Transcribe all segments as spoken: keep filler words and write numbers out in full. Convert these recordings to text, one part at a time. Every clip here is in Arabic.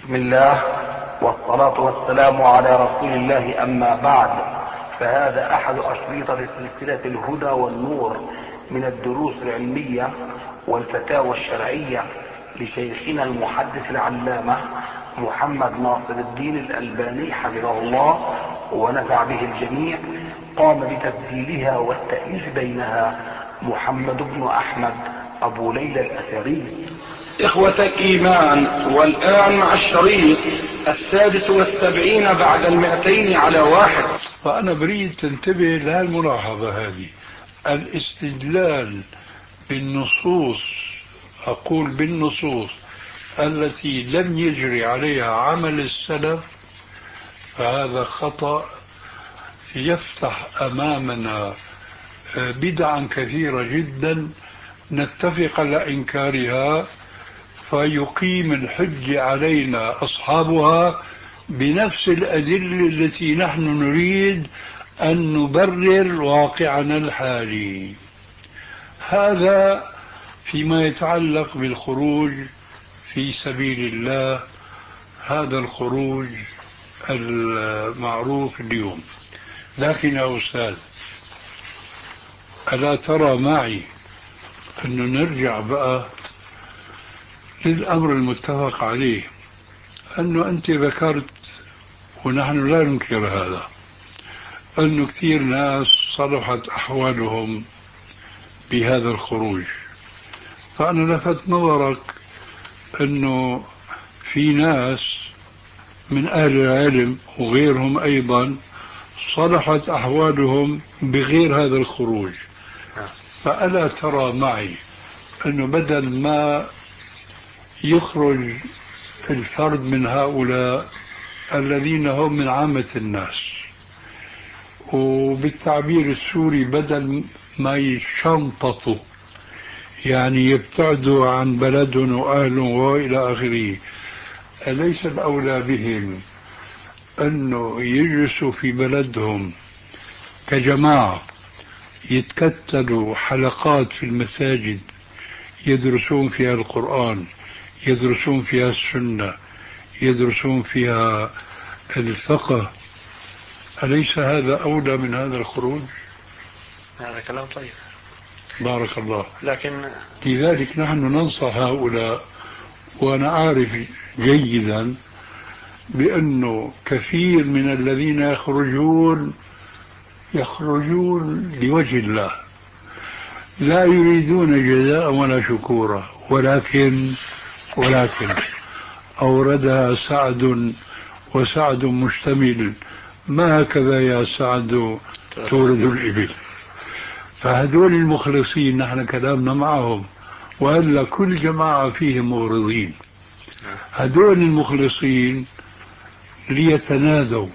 بسم الله والصلاة والسلام على رسول الله، أما بعد، فهذا أحد أشريطة سلسلة الهدى والنور من الدروس العلمية والفتاوى الشرعية لشيخنا المحدث العلامة محمد ناصر الدين الألباني حفظه الله ونفع به الجميع. قام بتسجيلها والتأليف بينها محمد بن أحمد أبو ليلى الأثري. إخوة الإيمان، والآن مع الشريط السادس والسبعين بعد المئتين على واحد. فأنا بريد تنتبه لهالملاحظة هذه، الاستدلال بالنصوص، أقول بالنصوص التي لم يجري عليها عمل السلف، فهذا خطأ يفتح أمامنا بدعا كثيرة جدا نتفق على إنكارها، فيقيم الحج علينا أصحابها بنفس الأدلة التي نحن نريد أن نبرر واقعنا الحالي. هذا فيما يتعلق بالخروج في سبيل الله، هذا الخروج المعروف اليوم. لكن يا أستاذ، ألا ترى معي أنه نرجع بقى للأمر المتفق عليه، أنه أنت ذكرت ونحن لا ننكر هذا، أنه كثير ناس صلحت أحوالهم بهذا الخروج. فأنا لفت نظرك أنه في ناس من أهل العلم وغيرهم أيضا صلحت أحوالهم بغير هذا الخروج. فألا ترى معي أنه بدل ما يخرج الفرد من هؤلاء الذين هم من عامة الناس، وبالتعبير السوري بدل ما يشنططوا، يعني يبتعدوا عن بلدهم وأهلهم وإلى آخره، أليس الأولى بهم أنه يجلسوا في بلدهم كجماعة، يتكتلوا حلقات في المساجد يدرسون فيها القرآن، يدرسون فيها السنة، يدرسون فيها الفقه؟ أليس هذا أولى من هذا الخروج؟ هذا كلام طيب، بارك الله. لكن لذلك نحن ننصح هؤلاء، وأنا أعرف جيدا بأنه كثير من الذين يخرجون يخرجون لوجه الله، لا يريدون جزاء ولا شكورا، ولكن ولكن أوردها سعد، وسعد مشتمل، ما هكذا يا سعد تورد الإبل. فهذول المخلصين نحن كلامنا معهم، وإلا كل جماعة فيهم موردين. هذول المخلصين ليتنادوا،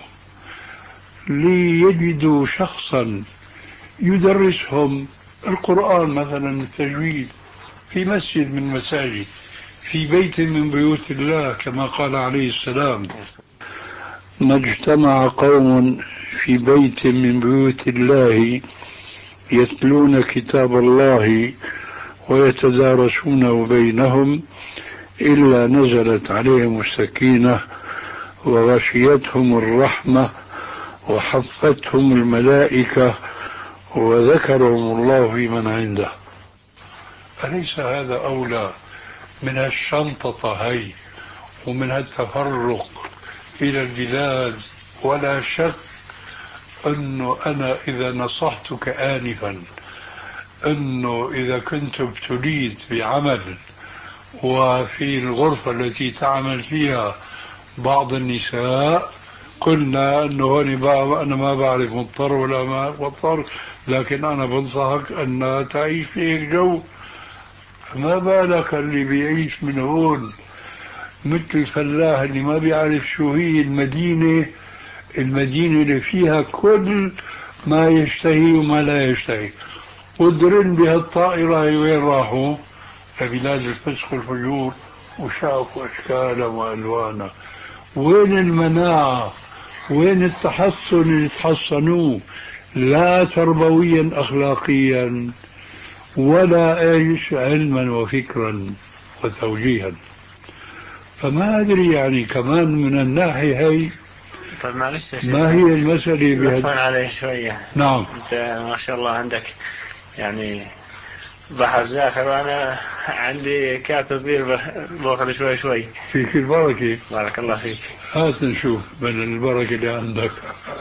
ليجدوا شخصا يدرسهم القرآن مثلا التجويد في مسجد من مساجد، في بيت من بيوت الله، كما قال عليه السلام: ما اجتمع قوم في بيت من بيوت الله يتلون كتاب الله ويتدارسونه بينهم إلا نزلت عليهم السكينة وغشيتهم الرحمة وحفتهم الملائكة وذكرهم الله في من عنده. أليس هذا أولى من الشنطة هي ومن التفرق إلى البلاد؟ ولا شك أنه أنا إذا نصحتك آنفا أنه إذا كنت ابتليت بعمل وفي الغرفة التي تعمل فيها بعض النساء، قلنا أنه أنا ما بعرف مضطر ولا ما مضطر، لكن أنا بنصحك أن تعيش في هيك جو. ما بالك اللي بيعيش من هون مثل الفلاح اللي ما بيعرف شو هي المدينة المدينة اللي فيها كل ما يشتهي وما لا يشتهي، ودرن بهالطائرة وين راحوا؟ لبلاد الفسق والفجور، وشافوا أشكالا وألوانا. وين المناعة؟ وين التحصن اللي تحصنوه؟ لا تربويا أخلاقيا ولا ايش علما وفكرا وتوجيها. فما أدري يعني كمان من الناحية هي. طيب معلش ما هي المسألة بهذا عليه شوية. نعم. أنت ما شاء الله عندك يعني بحر زاخر، وأنا عندي كاتب صغير باخذ شوي شوي. فيك البركة. بارك الله فيك. هات نشوف من البركة اللي عندك.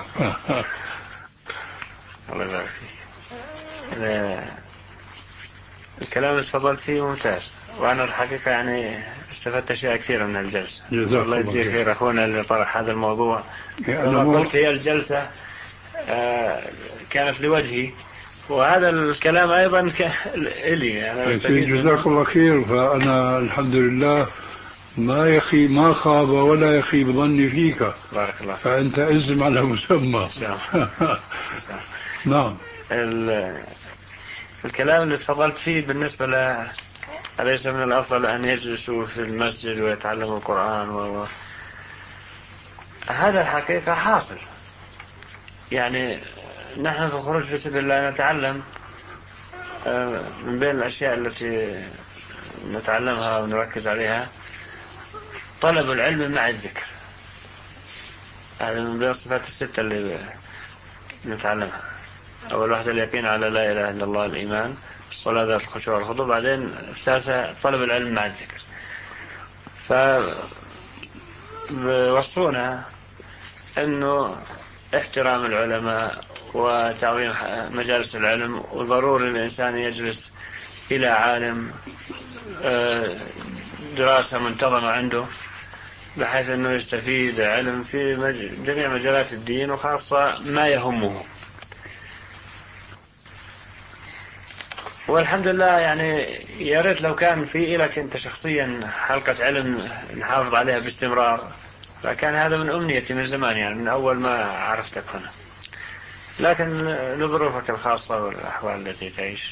الله يبارك فيك. الكلام اللي تفضلت فيه ممتاز، وأنا الحقيقة يعني استفدت أشياء كثيرة من الجلسة. الله يجزيه خير أخونا اللي طرح هذا الموضوع. كما قلت هي الجلسة كانت لوجهي، وهذا الكلام أيضا إلي أنا بستفيد. جزاك الله خير. فأنا الحمد لله ما يخي ما خاب ولا يخيب ظني فيك. بارك الله فيك. فأنت اسم على مسمى. نعم. الكلام اللي تفضلت فيه بالنسبة ل أليس من الأفضل أن يجلسوا في المسجد ويتعلموا القرآن و... هذا الحقيقة حاصل. يعني نحن في الخروج في سبيل الله نتعلم من بين الأشياء التي نتعلمها ونركز عليها طلب العلم مع الذكر. هذا من بين الصفات الستة اللي نتعلمها. أول واحدة اليقين على لا إله إلا الله، الإيمان، الصلاة ذات الخشوع والخضوع، بعدين الثالثة طلب العلم مع الذكر. فوصونا أنه احترام العلماء وتعظيم مجالس العلم، وضروري الإنسان يجلس إلى عالم دراسة منتظمة عنده، بحيث أنه يستفيد علم في جميع مجالات الدين، وخاصة ما يهمه. والحمد لله يعني يا ريت لو كان في لك أنت شخصيا حلقة علم نحافظ عليها باستمرار، فكان هذا من أمنيتي من زمان، يعني من أول ما عرفتك هنا. لكن لظروفك الخاصة والأحوال التي تعيش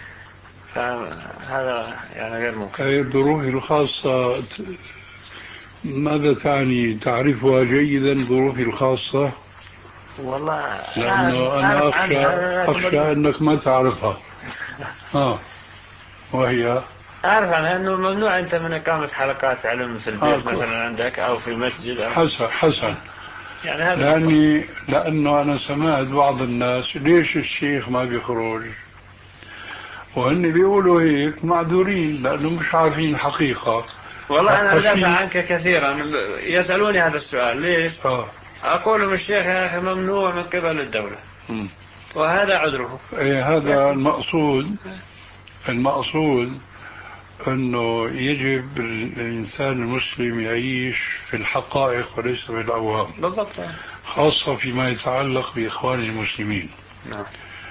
فهذا يعني غير ممكن. الظروف الخاصة ماذا تعني؟ تعرفها جيدا ظروفي الخاصة؟ والله لأنه أنا أخشى, أخشى أنك ما تعرفها. آه. وهي أعرف عنها أنه ممنوع أنت من إقامة حلقات علم في البيت آه مثلا عندك أو في مسجد أو حسن حسن يعني هذا لأني لأنه أنا سمعت بعض الناس ليش الشيخ ما بيخرج، وهن بيقولوا هيك معذورين لأنه مش عارفين الحقيقة. والله أنا أدافع عنك كثيرا، يسألوني هذا السؤال ليش آه. أقول لهم الشيخ يا أخي ممنوع من قبل الدولة م. وهذا عذره. إيه هذا المقصود. المقصود أنه يجب الإنسان المسلم يعيش في الحقائق وليس في الأوهام، بالضبط، خاصة فيما يتعلق بإخوان المسلمين. نعم.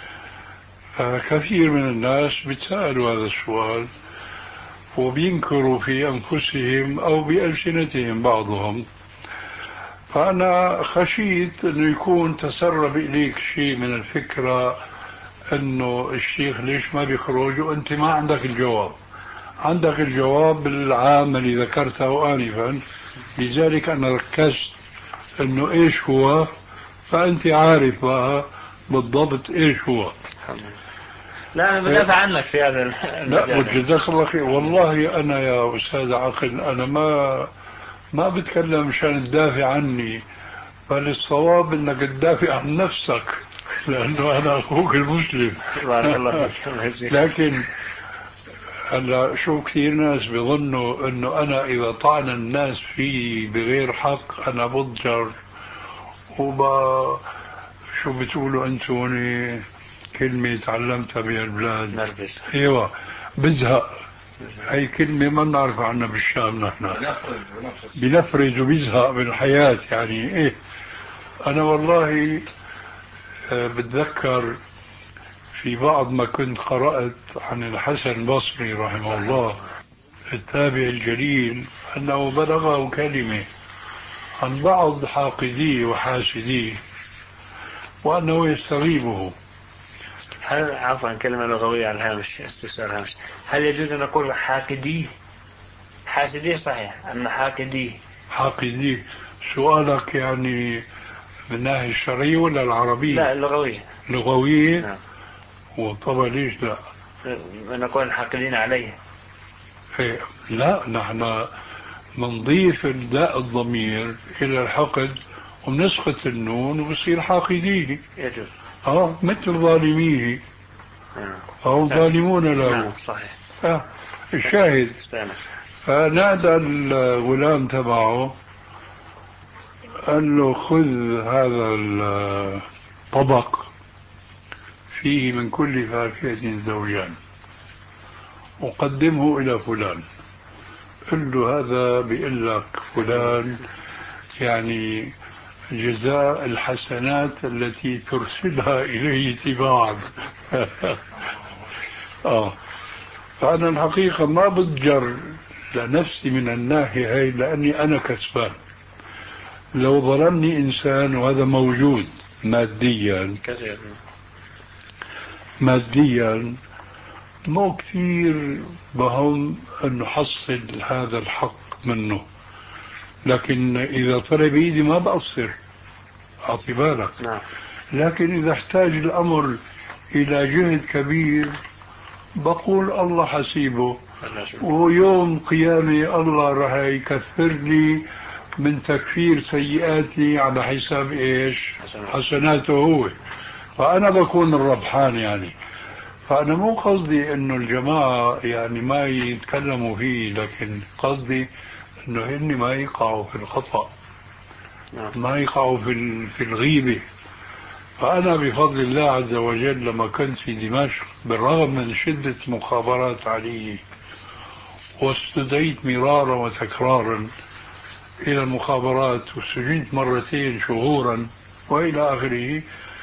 كثير من الناس بيتسألوا هذا السؤال وبينكروا في أنفسهم أو بألسنتهم بعضهم. فأنا خشيت أنه يكون تسرب إليك شيء من الفكرة أنه الشيخ ليش ما بيخرج وأنت ما عندك الجواب. عندك الجواب العام اللي ذكرته آنفا، لذلك أنا ركزت أنه إيش هو، فأنت عارف بالضبط إيش هو. لا أنا بدافع عنك في هذا لا وجزاك الله خير. والله أنا يا أستاذ عقل أنا ما ما بتكلم مشان تدافع عني، بل الصواب أنك تدافع عن نفسك لأنه أنا أخوك المسلم. لكن هلا شو كثير ناس بيظنوا انه انا اذا طعن الناس في بغير حق انا بضجر وب شو بتقولوا انتوني كلمة تعلمتها بالبلاد نرفز. ايوه بزهق. هي كلمة ما نعرف عنها بالشام نحن. بنفرز وبزهق بالحياة يعني ايه. انا والله بتذكر في بعض ما كنت قرأت عن الحسن البصري رحمه الله التابع الجليل أنه بلغه كلمة عن بعض حاقديه وحاسديه وأنه يستغيبه. هل عفوا كلمة لغوية على الهامش استفسار هامش، هل يجوز أن نقول حاقديه؟ حاسديه صحيح، أما حاقديه حاقديه سؤالك يعني من الناحية الشرعية ولا العربية؟ لا اللغوية. لغوية؟ نعم. وطبعا ليش لا نقول حاقدين عليه. إيه لا نحن بنضيف الداء الضمير إلى الحقد وبنسقط النون وبصير حاقديه. يجوز. اه مثل ظالميه. فهم ظالمون له. نعم صحيح. آه. الشاهد فنادى الغلام تبعه قال له خذ هذا الطبق فيه من كل فاكهة زوجان وقدمه إلى فلان. قل له هذا بيقول لك فلان يعني جزاء الحسنات التي ترسلها إليه تباعا. آه. فأنا الحقيقة ما بتجر لنفسي من الناحية هاي لأني أنا كسبان. لو ظلمني إنسان وهذا موجود ماديا كثير ماديا مو كثير بهم أن نحصل هذا الحق منه، لكن إذا طلب بإيدي ما بقصر. أعطي بالك. نعم. لكن إذا احتاج الأمر إلى جهد كبير بقول الله حسيبه، ويوم قيامي الله راح يكثر لي من تكفير سيئاتي على حساب إيش؟ حسناته هو، فأنا بكون الربحان يعني. فأنا مو قصدي إنه الجماعة يعني ما يتكلموا فيه، لكن قصدي إنه هن ما يقعوا في الخطأ، ما يقعوا في في الغيبة. فأنا بفضل الله عز وجل لما كنت في دمشق بالرغم من شدة مخابرات علي واستدعيت مرارا وتكرارا إلى المخابرات وسجنت مرتين شهورا وإلى آخره،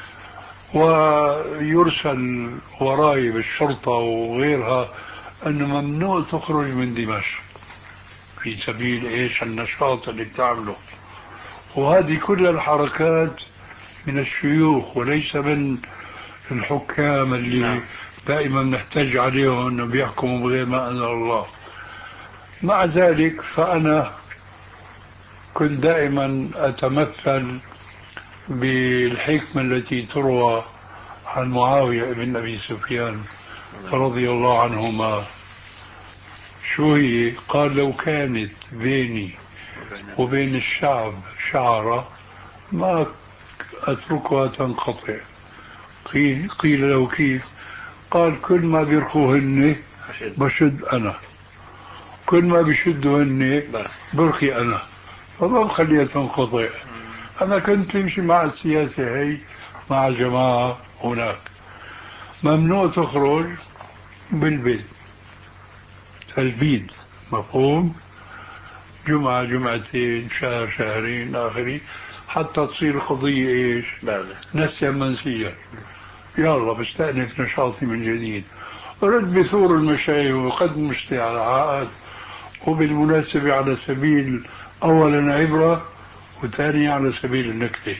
ويرسل وراي بالشرطة وغيرها أنه ممنوع تخرج من دمشق في سبيل إيش النشاط اللي بتعمله. وهذه كل الحركات من الشيوخ وليس من الحكام اللي نعم. دائما نحتاج عليهم أنه بيحكموا بغير ما أنزل الله. مع ذلك فأنا كنت دائما أتمثل بالحكمة التي تروى عن معاوية بن أبي سفيان رضي الله عنهما. شو هي؟ قال لو كانت بيني وبين الشعب شعرة ما أتركها تنقطع. قيل, قيل له كيف؟ قال كل ما بيرخوهن بشد أنا، كل ما بيشدوهن برخي أنا، فما بخليها تنقطع. أنا كنت امشي مع السياسة هي مع الجماعة هناك. ممنوع تخرج بالبيت البيت، مفهوم؟ جمعة جمعتين شهر شهرين آخري حتى تصير قضية إيش؟ نسيا منسيا. يلا بستأنف نشاطي من جديد، رد بثور المشايخ وقدم مشتعلات. وبالمناسبة على سبيل أولا عبرة وثانيا على سبيل النكتة،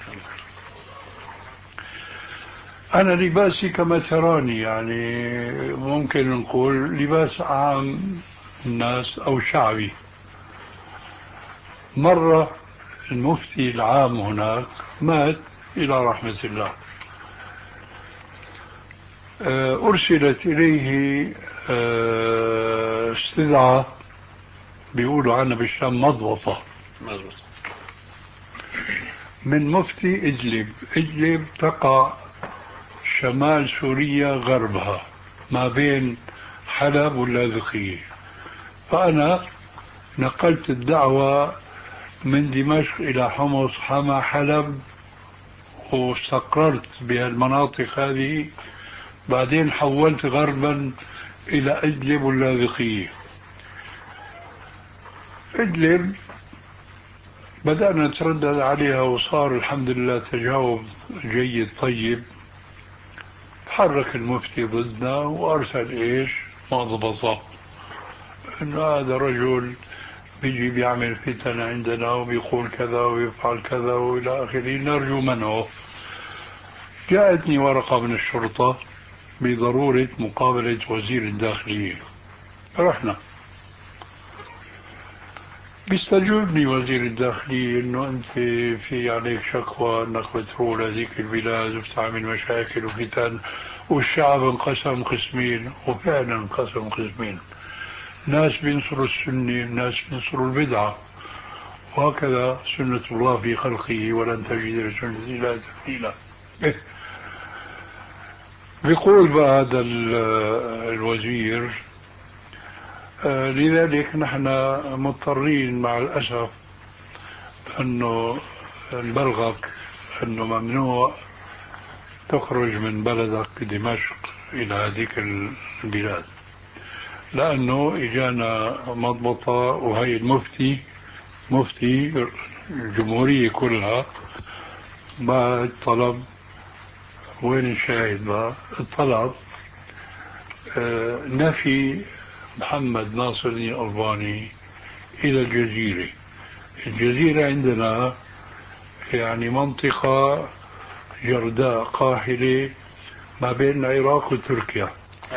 أنا لباسي كما تراني يعني ممكن نقول لباس عام الناس أو شعبي. مرة المفتي العام هناك مات إلى رحمة الله، أرسلت إليه استدعاء بيقولوا عنها بالشام مضبطة من مفتي إدلب. إدلب تقع شمال سوريا غربها ما بين حلب واللاذقية. فأنا نقلت الدعوة من دمشق إلى حمص حما حلب واستقررت بهالمناطق هذه. بعدين حولت غربا إلى إدلب واللاذقية. إدلب بدأنا نتردد عليها وصار الحمد لله تجاوب جيد طيب. تحرك المفتي ضدنا وأرسل إيش مضبطة إنه هذا رجل بيجي بيعمل فتن عندنا وبيقول كذا ويفعل كذا وإلى آخره، نرجو منه. جاءتني ورقة من الشرطة بضرورة مقابلة وزير الداخلية. رحنا، بيستجوبني وزير الداخلية إنه أنت في عليك شكوى إنك بتروح لهذيك البلاد وبتعمل مشاكل وفتن والشعب انقسم قسمين، وفعلا انقسم قسمين. ناس بينصروا السنة، ناس بينصروا البدعة، وهكذا سنة الله في خلقه، ولن تجد لسنة الله تبديلا. بيقول بقى هذا الوزير: آه لذلك نحن مضطرين مع الأسف أنه نبلغك أنه ممنوع تخرج من بلدك دمشق إلى هذيك البلاد، لأنه إجانا مضبطة، وهي المفتي مفتي الجمهورية كلها بعد طلب. وين الشاهد بقى؟ الطلب آه نفي محمد ناصر الدين الألباني إلى الجزيرة. الجزيرة عندنا يعني منطقة جرداء قاحلة ما بين العراق وتركيا.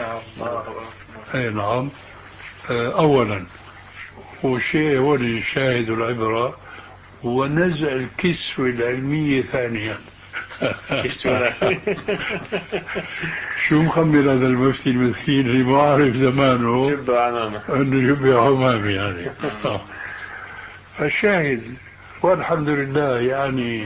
أي نعم. أولا، وشيء هو الشاهد العبرة هو نزع الكسوة العلمية ثانيا. شو مخمر هذا المفتي المسكين اللي ما عارف زمانه جبه عمامه انه جبه عمامي يعني. الشاهد والحمد لله يعني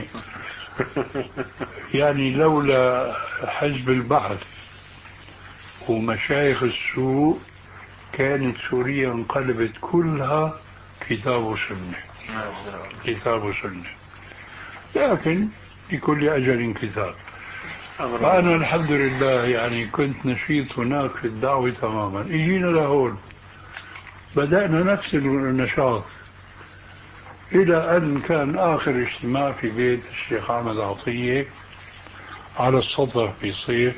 يعني لولا حزب البعث ومشايخ السوء كانت سوريا انقلبت كلها كتاب وسنة، كتاب وسنة، لكن لكل أجل كتاب. فأنا الحمد لله يعني كنت نشيط هناك في الدعوة تماما. إجينا لهون بدأنا نفس النشاط إلى أن كان آخر اجتماع في بيت الشيخ أحمد عطية على السطح في صيف.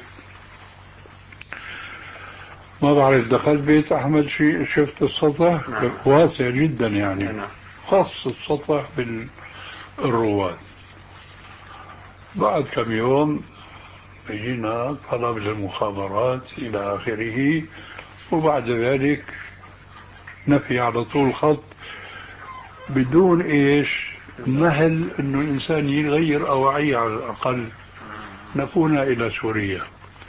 ما بعرف دخلت بيت أحمد شي شفت السطح؟ نعم. واسع جدا يعني. نعم. خاص السطح بالرواد. بعد كم يوم يجينا طلب للمخابرات إلى آخره، وبعد ذلك نفي على طول خط بدون إيش مهل إنه الإنسان يغير أوعية على الأقل. نفونا إلى سوريا.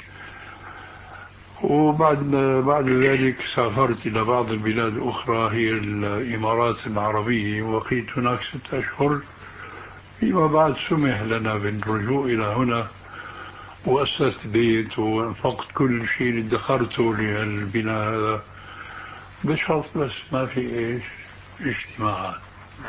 وبعد بعد ذلك سافرت إلى بعض البلاد الأخرى هي الإمارات العربية، وبقيت هناك ستة أشهر. فيما بعد سمح لنا بالرجوع إلى هنا، وأسست بيت وانفقت كل شيء اللي ادخرته للبناء هذا، بشرط بس ما في إيش اجتماعات.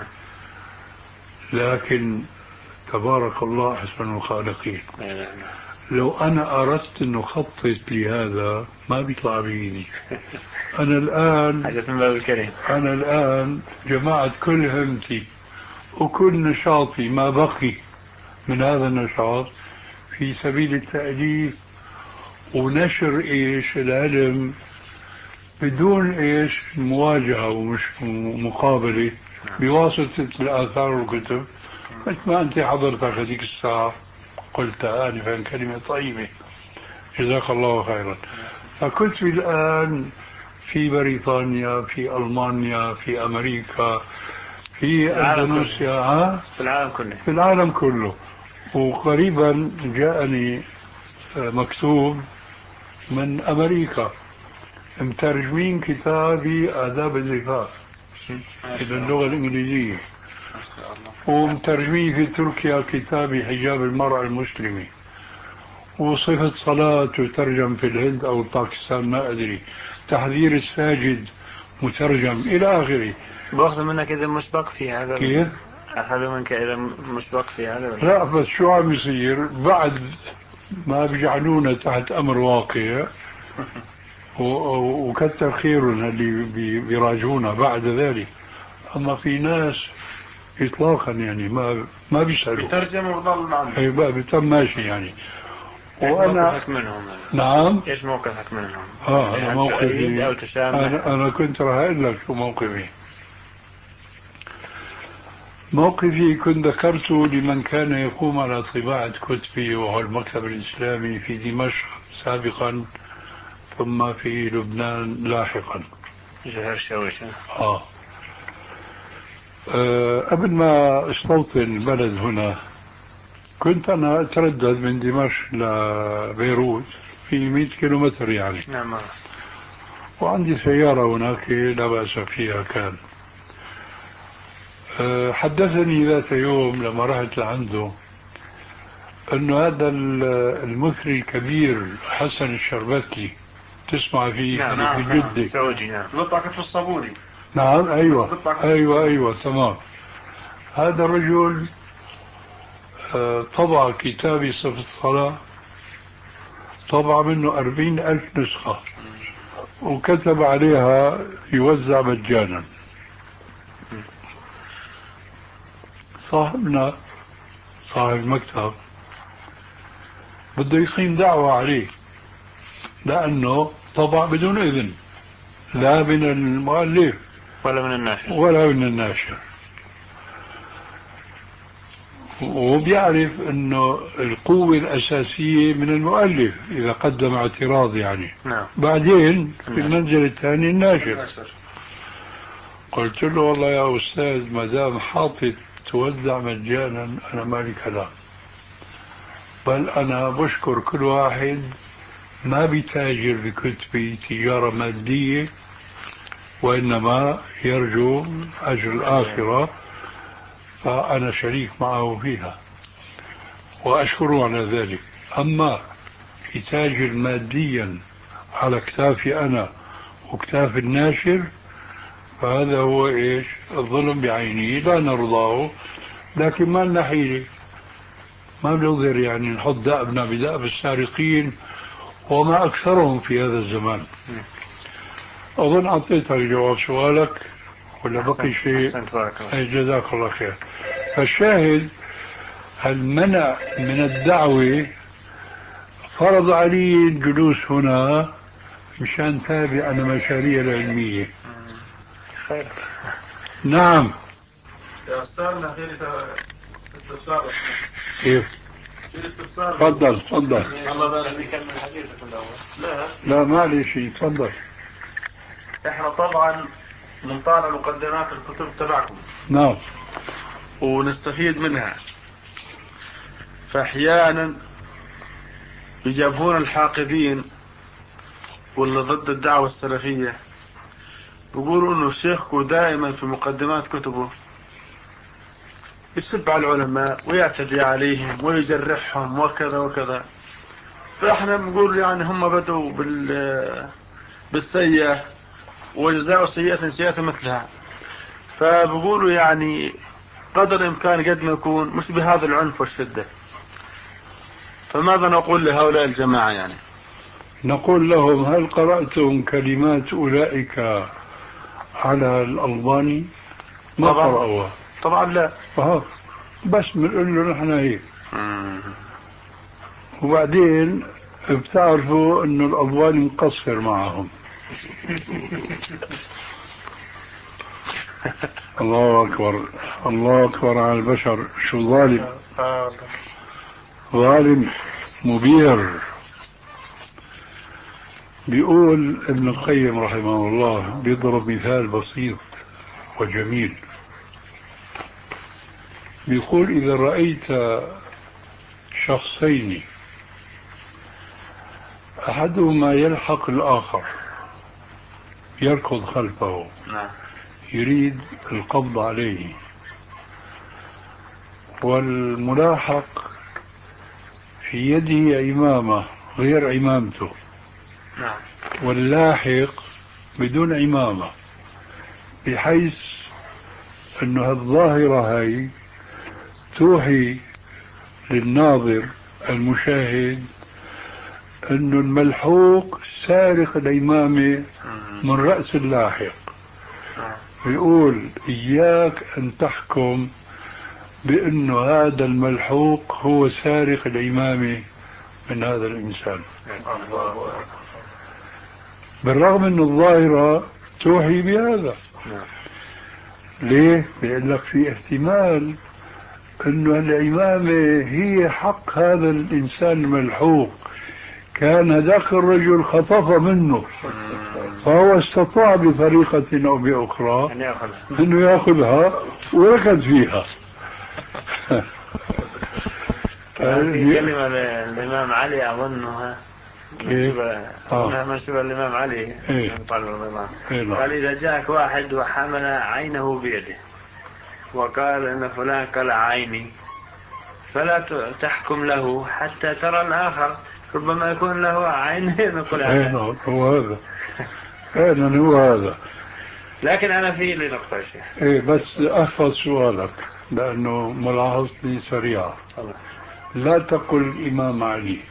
لكن تبارك الله أحسن الخالقين. لو أنا أردت أن أخطط لهذا ما بيطلع بإيدي. أنا الآن أنا الآن جمعت كل همتي وكل نشاطي ما بقي من هذا النشاط في سبيل التأليف ونشر إيش العلم بدون إيش مواجهة ومش مقابلة بواسطة الآثار والكتب. مثل ما أنت حضرتك هذيك الساعة قلت آنفا كلمة طيبة، جزاك الله خيرا. فكنت الآن في بريطانيا، في ألمانيا، في أمريكا، في أندونيسيا، في العالم كله في العالم كله. وقريبا جاءني مكتوب من أمريكا مترجمين كتابي آداب الزفاف إلى اللغة الإنجليزية، ومترجمين في تركيا كتابي حجاب المرأة المسلمة، وصفة صلاة تترجم في الهند أو باكستان ما أدري، تحذير الساجد مترجم إلى آخره. باخذ منك إذا مسبق في هذا؟ كيف؟ أخذوا منك إذا مسبق في هذا؟ لا بس شو عم يصير بعد ما بيجعلونا تحت أمر واقع وكتر خيرنا اللي بيراجعونا بعد ذلك. أما في ناس إطلاقا يعني ما ما بيسألوا، بيترجم وظل معنا. أي بقى بتم ماشي يعني. وأنا موقفك منهم؟ نعم. إيش موقفك منهم؟ آه يعني أنا موقفي أو تسامح؟ أنا, أنا كنت راح أقول لك شو موقفي. موقفي كنت ذكرته لمن كان يقوم على طباعة كتبي، وهو المكتب الإسلامي في دمشق سابقا، ثم في لبنان لاحقا. جهر شويت. آه. آه قبل ما استوطن البلد هنا كنت أنا أتردد من دمشق لبيروت في مئة كيلومتر يعني. نعم. وعندي سيارة هناك لا بأس فيها كان. حدثني ذات يوم لما رحت لعنده أنه هذا المثري الكبير حسن الشربتلي تسمع فيه؟ نعم يعني في نعم جدة السعودي. نعم بطاقة في الصابوني. نعم أيوة أيوة أيوة تمام. هذا الرجل طبع كتابي صفة الصلاة، طبع منه أربعين ألف نسخة وكتب عليها يوزع مجانا. صاحبنا صاحب المكتب بده يقيم دعوة عليه لأنه طبع بدون إذن، لا من المؤلف ولا من الناشر ولا من الناشر، وبيعرف أنه القوة الأساسية من المؤلف إذا قدم اعتراض يعني. نعم. بعدين في المنزل الثاني الناشر. قلت له والله يا أستاذ ما دام حاطط توزع مجانا أنا مالي كلام، بل أنا بشكر كل واحد ما بيتاجر بكتبي تجارة مادية وإنما يرجو أجر الآخرة، فأنا شريك معه فيها وأشكره على ذلك. أما يتاجر ماديا على كتافي أنا وكتاف الناشر فهذا هو إيش؟ الظلم بعينه، لا نرضاه لكن ما لنا حيلة، ما بنقدر يعني نحط دأبنا بدأب السارقين وما أكثرهم في هذا الزمان. أظن أعطيتك جواب سؤالك ولا بقي شيء؟ أي جزاك الله خير. فالشاهد المنع من الدعوة فرض علي الجلوس هنا مشان تابع أنا مشاريع العلمية. خير. نعم يا أستاذنا خير استفسار. كيف؟ الاستفسار. تفضل تفضل. الله بارك فيك. كمل حديثك الأول. لا لا ما لي شيء، تفضل. احنا طبعا نطالع مقدمات الكتب تبعكم. نعم. ونستفيد منها. فأحيانا يجابهون الحاقدين واللي ضد الدعوة السلفية يقولوا انه شيخكم دائما في مقدمات كتبه يسب على العلماء ويعتدي عليهم ويجرحهم وكذا وكذا. فاحنا بنقول يعني هم بدوا بال بالسيئة وجزاء سيئة سيئة مثلها، فبقولوا يعني قدر الامكان قد ما يكون مش بهذا العنف والشدة. فماذا نقول لهؤلاء الجماعة يعني؟ نقول لهم هل قرأتم كلمات أولئك على الألباني؟ ما طبعا قرأوها طبعا لا. أه. بس بنقول له نحن هيك. وبعدين بتعرفوا انه الألباني مقصر معهم. الله أكبر الله أكبر على البشر، شو ظالم ظالم مبير. بيقول ابن القيم رحمه الله بيضرب مثال بسيط وجميل، بيقول إذا رأيت شخصين أحدهما يلحق الآخر يركض خلفه يريد القبض عليه، والملاحق في يده عمامة غير عمامته واللاحق بدون عمامة، بحيث أنه الظاهرة هاي توحي للناظر المشاهد أنه الملحوق سارق العمامة من رأس اللاحق. يقول إياك أن تحكم بأنه هذا الملحوق هو سارق العمامة من هذا الإنسان، بالرغم أن الظاهرة توحي بهذا. ليه؟ بيقول لك في احتمال أنه العمامة هي حق هذا الإنسان الملحوق، كان ذاك الرجل خطف منه فهو استطاع بطريقة أو بأخرى أنه يأخذها وركض فيها. في كلمة الإمام علي أظنها منسوبة آه. منسوبة الإمام علي إيه؟ إيه قال إذا جاءك واحد وحمل عينه بيده وقال إن فلان قلع عيني فلا تحكم له حتى ترى الآخر ربما يكون له عين نقول هذا هو هذا فعلا هو هذا. لكن أنا في لي نقطة شيء إيه بس أحفظ سؤالك لأنه ملاحظتي سريعة. لا تقل الإمام علي.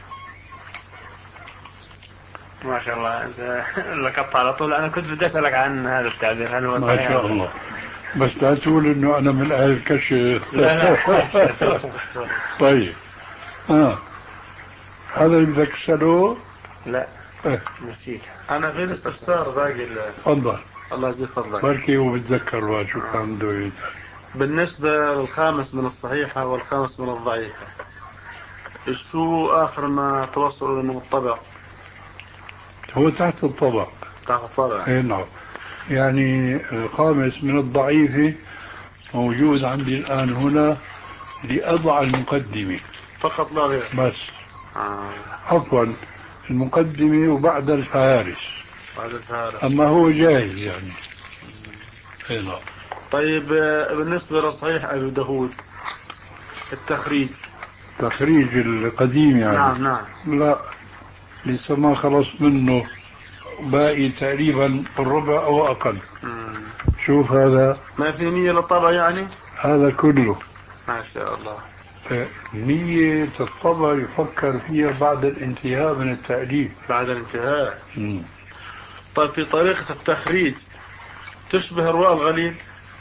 ما شاء الله أنت لقطت على طول. أنا كنت بدي أسألك عن هذا التعبير هل هو ما صحيح؟ شاء الله. بس لا تقول إنه أنا من أهل الكشف. لا لا. طيب آه. هذا اللي بدك تسأله؟ لا إيه؟ نسيت. أنا في استفسار باقي. تفضل. الله يجزيك فضلك. بركي وبتذكر واجو كان بده يسأل. بالنسبة للخامس من الصحيحة والخامس من الضعيفة، شو آخر ما توصلوا إنه الطبع؟ هو تحت الطبع. تحت الطبع. إيه نعم. يعني الخامس من الضعيفة موجود عندي الآن هنا لأضع المقدمة فقط لا غير. بس. آه. عفوا المقدمة وبعد الفهارس. بعد الفهارس. أما هو جاهز يعني. إيه نعم. طيب بالنسبة لصحيح أبي داود التخريج. تخريج القديم يعني. نعم نعم. لا لسه ما خلص منه، باقي تقريبا الربع أو أقل. مم. شوف هذا. ما في نية للطبع يعني؟ هذا كله ما شاء الله. نية الطبع يفكر فيها بعد الانتهاء من التأليف. بعد الانتهاء. مم. طيب في طريقة التخريج تشبه الرواء الغليل؟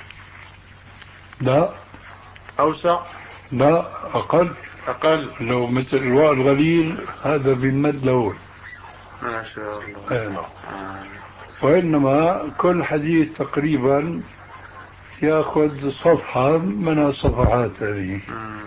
لا. أوسع؟ لا أقل. أقل. لو مثل الرواء الغليل هذا بمد لون. ما شاء الله. أيوة. آه. وإنما كل حديث تقريبا يأخذ صفحة من الصفحات هذه.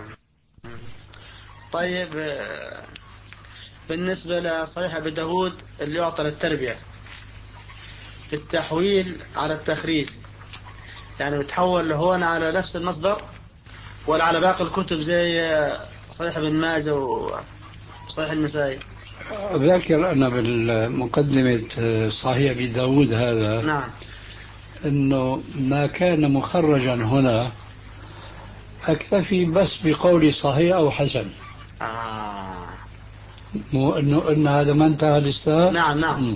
طيب بالنسبة لصحيح أبي داود اللي يعطى للتربية في التحويل على التخريج، يعني بتحول لهون على نفس المصدر ولا على باقي الكتب زي صحيح ابن ماجه وصحيح النسائي؟ ذاكر أنا بالمقدمة صحيح أبي داود هذا. نعم. أنه ما كان مخرجا هنا أكتفي بس بقول صحيح أو حسن. آه. مو أنه أن هذا ما انتهى لسه. نعم نعم.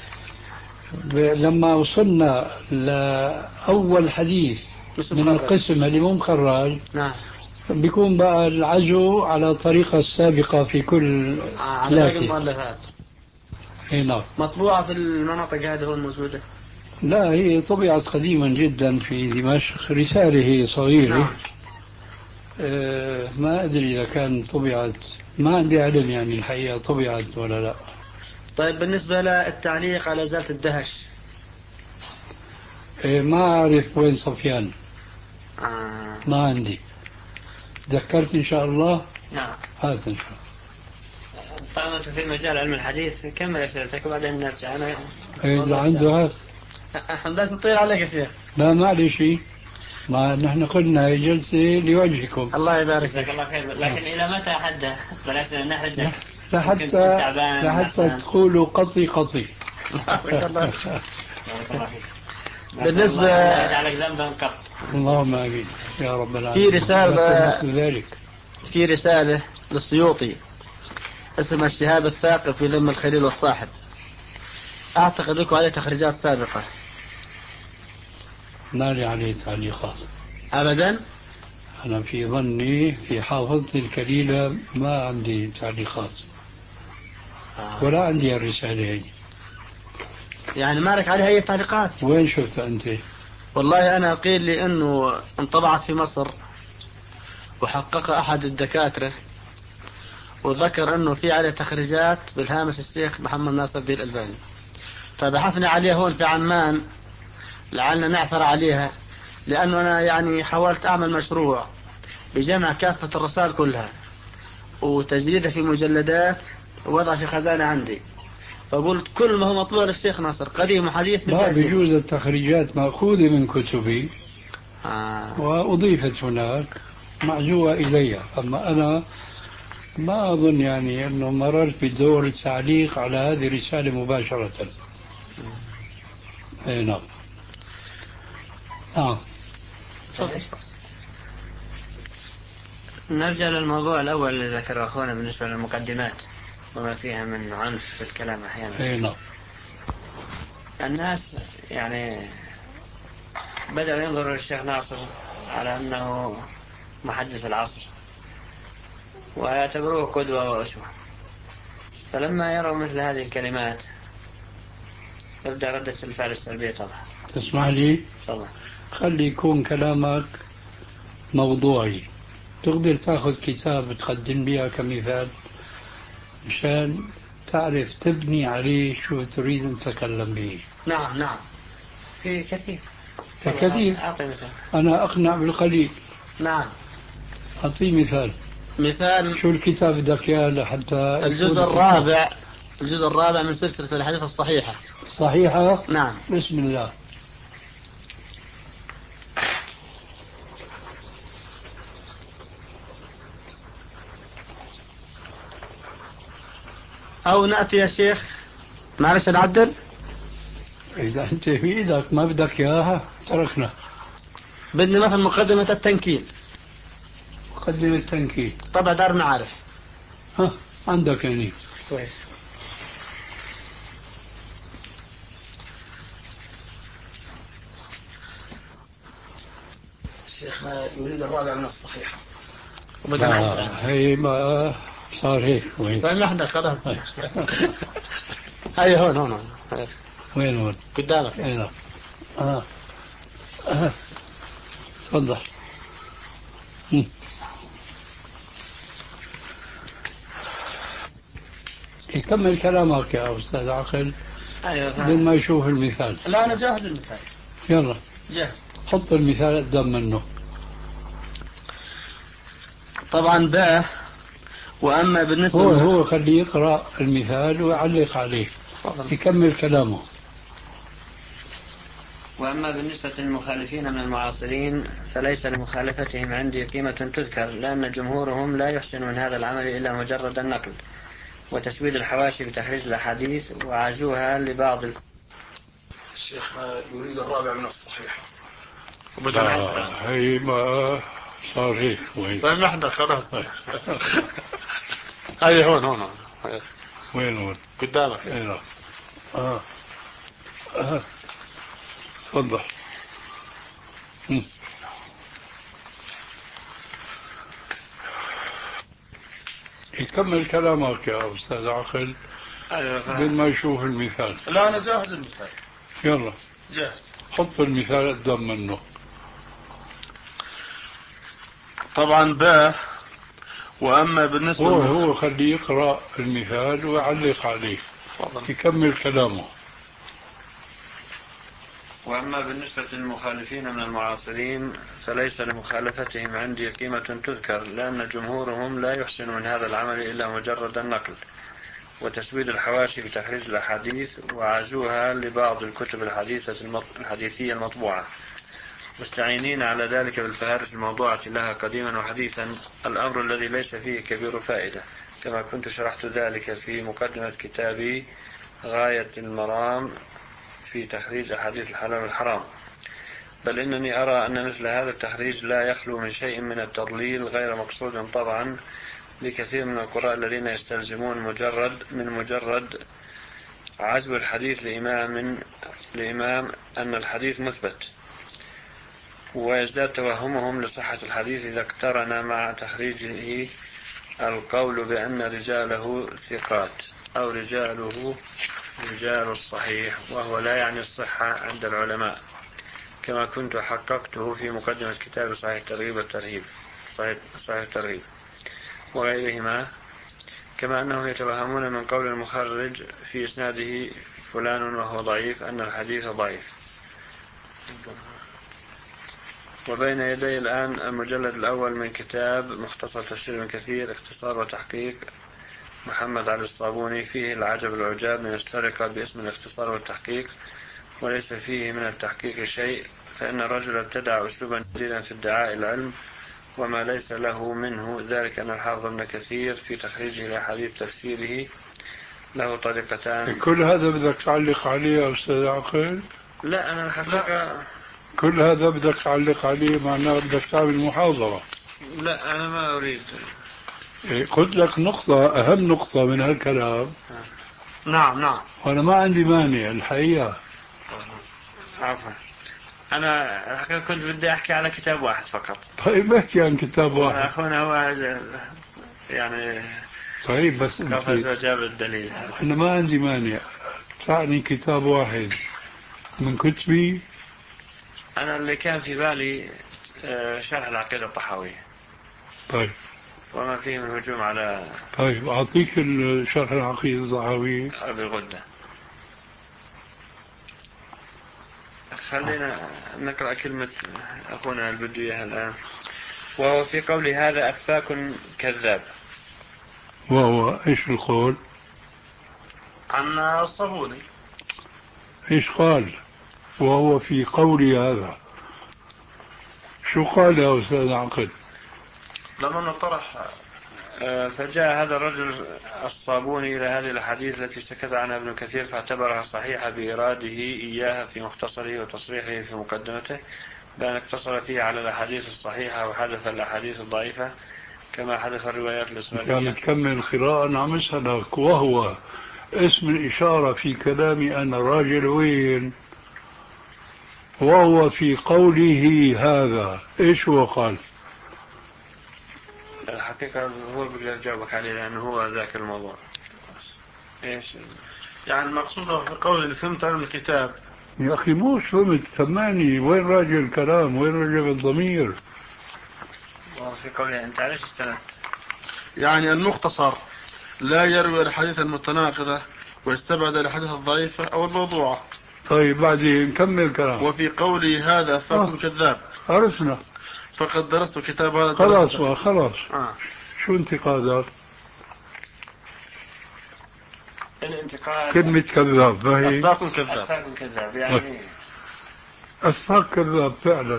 لما وصلنا لأول حديث من القسم اللي مو مخرج. نعم. بيكون بقى العزو على الطريقة السابقة في كل آه ثلاثة. على المؤلفات. اي نعم. مطبوعة في المناطق هذه هون موجودة؟ لا هي طبعت قديما جدا في دمشق، رسالة هي صغيرة. نعم. آه ما أدري إذا كان طبعت، ما عندي علم يعني الحقيقة طبعت ولا لا. طيب بالنسبة للتعليق على إزالة الدهش؟ آه ما أعرف وين صفيان. آه. ما عندي. ذكرت إن شاء الله. نعم. هذا إن شاء الله. طالما أنت في مجال علم الحديث كمل أسئلتك وبعدين نرجع. أنا إذا عنده هذا. احنا بس نطير عليك يا شيخ. لا ما عليه شيء، ما نحن قلنا هي جلسة لوجهكم. الله يبارك فيك. الله خير. لكن إلى متى حتى بلاش نحرج؟ لحتى لحتى تقولوا قطي قطي. بالنسبة عليك ذنبا قط. اللهم آمين يا رب العالمين. في رسالة ذلك. في رسالة للسيوطي اسمها الشهاب الثاقب في ذم الخليل والصاحب، أعتقد لكم عليه تخريجات سابقة. ما لي عليه تعليقات أبدا. أنا في ظني في حافظتي الكليلة ما عندي تعليقات. آه. ولا عندي الرسالة هي. يعني ما لك عليها أي تعليقات؟ وين شفت أنت؟ والله أنا قيل لي أنه انطبعت في مصر وحقق أحد الدكاترة وذكر أنه في عليه تخريجات بالهامش الشيخ محمد ناصر الدين الألباني، فبحثنا عليها هون في عمان لعلنا نعثر عليها، لأنه أنا يعني حاولت أعمل مشروع بجمع كافة الرسائل كلها وتجديدها في مجلدات ووضع في خزانة عندي، فقلت كل ما هو مطبوع للشيخ ناصر قديم وحديث. ما بيجوز التخريجات مأخوذة من كتبي. آه. وأضيفت هناك معزوة إلي، أما أنا ما أظن يعني أنه مررت بدور التعليق على هذه الرسالة مباشرة. أي نعم. آه. نرجع للموضوع الأول اللي ذكره أخونا بالنسبة للمقدمات وما فيها من عنف في الكلام أحيانا. أي نعم. الناس يعني بدأوا ينظروا للشيخ ناصر على أنه محدث العصر ويعتبروه قدوة وأسوة، فلما يروا مثل هذه الكلمات تبدأ ردة الفعل السلبية تظهر. تسمح لي؟ طبعا. خلي يكون كلامك موضوعي، تقدر تاخذ كتاب تقدم بها كمثال مشان تعرف تبني عليه شو تريد أن تتكلم به. نعم نعم، في كثير كثير. أعطي مثال. أنا أقنع بالقليل. نعم. أعطي مثال. مثال شو الكتاب بدك إياه لحتى الجزء الرابع الجزء الرابع من سلسلة الحديث الصحيحة. صحيحة؟ نعم. بسم الله. أو نأتي يا شيخ، معلش نعدل. إذا أنت في إيدك ما بدك إياها تركنا. بدنا مثلا مقدمة التنكيل، مقدمة التنكيل، طبع دار المعارف. ها عندك يعني. كويس. الشيخ يريد الرابع من الصحيحة. لا هي ما صار هيك. وين؟ سامحنا خلاص. هاي هون هون هون. وين هون؟ قدامك. هنا. اه اه تفضل. يكمل كلامك يا أستاذ عقل. أيوة. بدون ما يشوف المثال. لا أنا جاهز المثال. يلا جاهز. حط المثال قدام منه. طبعا باء. وأما بالنسبة هو من... هو خليه يقرأ المثال ويعلق عليه. فضل. يكمل كلامه. وأما بالنسبة للمخالفين من المعاصرين فليس لمخالفتهم عندي قيمة تذكر، لأن جمهورهم لا يحسن من هذا العمل إلا مجرد النقل وتسويد الحواشي بتخريج الأحاديث وعزوها لبعض ال... الشيخ يريد الرابع من الصحيحة. لا هي ما صار هيك. وين؟ سامحنا خلاص. هاي هون هون هون. وين هون؟ قدامك. هنا. اه اه تفضل. يكمل كلامك يا أستاذ عقل. بدون ما يشوف المثال. لا أنا جاهز المثال. يلا جاهز. حط المثال قدام منه. طبعا باء. وأما بالنسبة هو للمخ... هو خليه يقرأ المثال ويعلق عليه. فضل. يكمل كلامه. وأما بالنسبة للمخالفين من المعاصرين فليس لمخالفتهم عندي قيمة تذكر، لأن جمهورهم لا يحسن من هذا العمل إلا مجرد النقل وتسويد الحواشي بتخريج الأحاديث وعزوها لبعض الكتب الحديثة الحديثية المطبوعة، مستعينين على ذلك بالفهارس الموضوعة لها قديما وحديثا، الأمر الذي ليس فيه كبير فائدة، كما كنت شرحت ذلك في مقدمة كتابي غاية المرام في تخريج أحاديث الحلال والحرام. بل إنني أرى أن مثل هذا التخريج لا يخلو من شيء من التضليل غير مقصود طبعا لكثير من القراء الذين يستلزمون مجرد من مجرد عزو الحديث لإمام لإمام أن الحديث مثبت، ويزداد توهمهم لصحة الحديث إذا اقترن مع تخريجه القول بأن رجاله ثقات أو رجاله رجال الصحيح، وهو لا يعني الصحة عند العلماء، كما كنت حققته في مقدمة كتاب صحيح الترغيب والترهيب صحيح, صحيح الترغيب وغيرهما. كما أنهم يتوهمون من قول المخرج في إسناده فلان وهو ضعيف أن الحديث ضعيف. وبين يدي الآن المجلد الأول من كتاب مختصر تفسير ابن كثير اختصار وتحقيق محمد علي الصابوني، فيه العجب العجاب من السرقة باسم الاختصار والتحقيق، وليس فيه من التحقيق شيء، فإن الرجل ابتدع أسلوبا جديدا في ادعاء العلم وما ليس له منه، ذلك أن الحافظ ابن كثير في تخريجه لأحاديث تفسيره له طريقتان. كل هذا بدك تعلق عليه يا أستاذ عقيل؟ لا أنا الحقيقة كل هذا بدك تعلق عليه، معناه بدك تعمل محاضرة. لا أنا ما أريد. قلت لك نقطة، أهم نقطة من هالكلام. نعم نعم. وأنا ما عندي مانع الحقيقة. عفوا، أنا الحقيقة كنت بدي أحكي على كتاب واحد فقط. طيب احكي عن كتاب واحد. أخونا هو يعني طيب بس قفز وجاب الدليل. أنا ما عندي مانع، تعني كتاب واحد من كتبي. أنا اللي كان في بالي شرح العقيدة الطحاوية. طيب. وما فيه من هجوم على. طيب أعطيك الشرح العقيدة الطحاوية. أبي غدة. خلينا نقرأ كلمة أخونا البدوية الآن. وهو في قول هذا أفاك كذاب. وهو إيش القول؟ عن الصابوني. إيش قال؟ وهو في قول هذا شو قال يا أستاذ عقل؟ لما طرح فجاء هذا الرجل الصابوني إلى هذه الحديث التي سكت عنها ابن كثير فاعتبرها صحيحة بإراده إياها في مختصره وتصريحه في مقدمته، بأن اقتصر فيها على الأحاديث الصحيحة وحذف الأحاديث الضعيفة كما حذف الروايات الإسرائيلية. كانت تكمل القراءة. نعم اسألك. وهو اسم الإشارة في كلامي أنا راجل وين؟ وهو في قوله هذا إيش هو قال؟ الحقيقة هو بقدر جاوبك عليه لأنه هو ذاك الموضوع. إيش يعني المقصود في قول اللي فهمت عن الكتاب؟ يا أخي موش فهمت، سمعني وين راجع الكلام، وين راجع الضمير؟ في قوله أنت علاش استندت؟ يعني المختصر لا يروي الحديث المتناقضة ويستبعد الحديث الضعيفة أو الموضوعة. طيب بعدين نكمل الكلام. وفي قوله هذا فكن آه. كذاب. عرفنا. فقد درست كتاب هذا. خلاص خلاص. آه. شو انتقادات؟ الانتقاد كلمة كذاب ما هي؟ أفاك كذاب. أفاك كذاب يعني أفاك كذاب فعلا.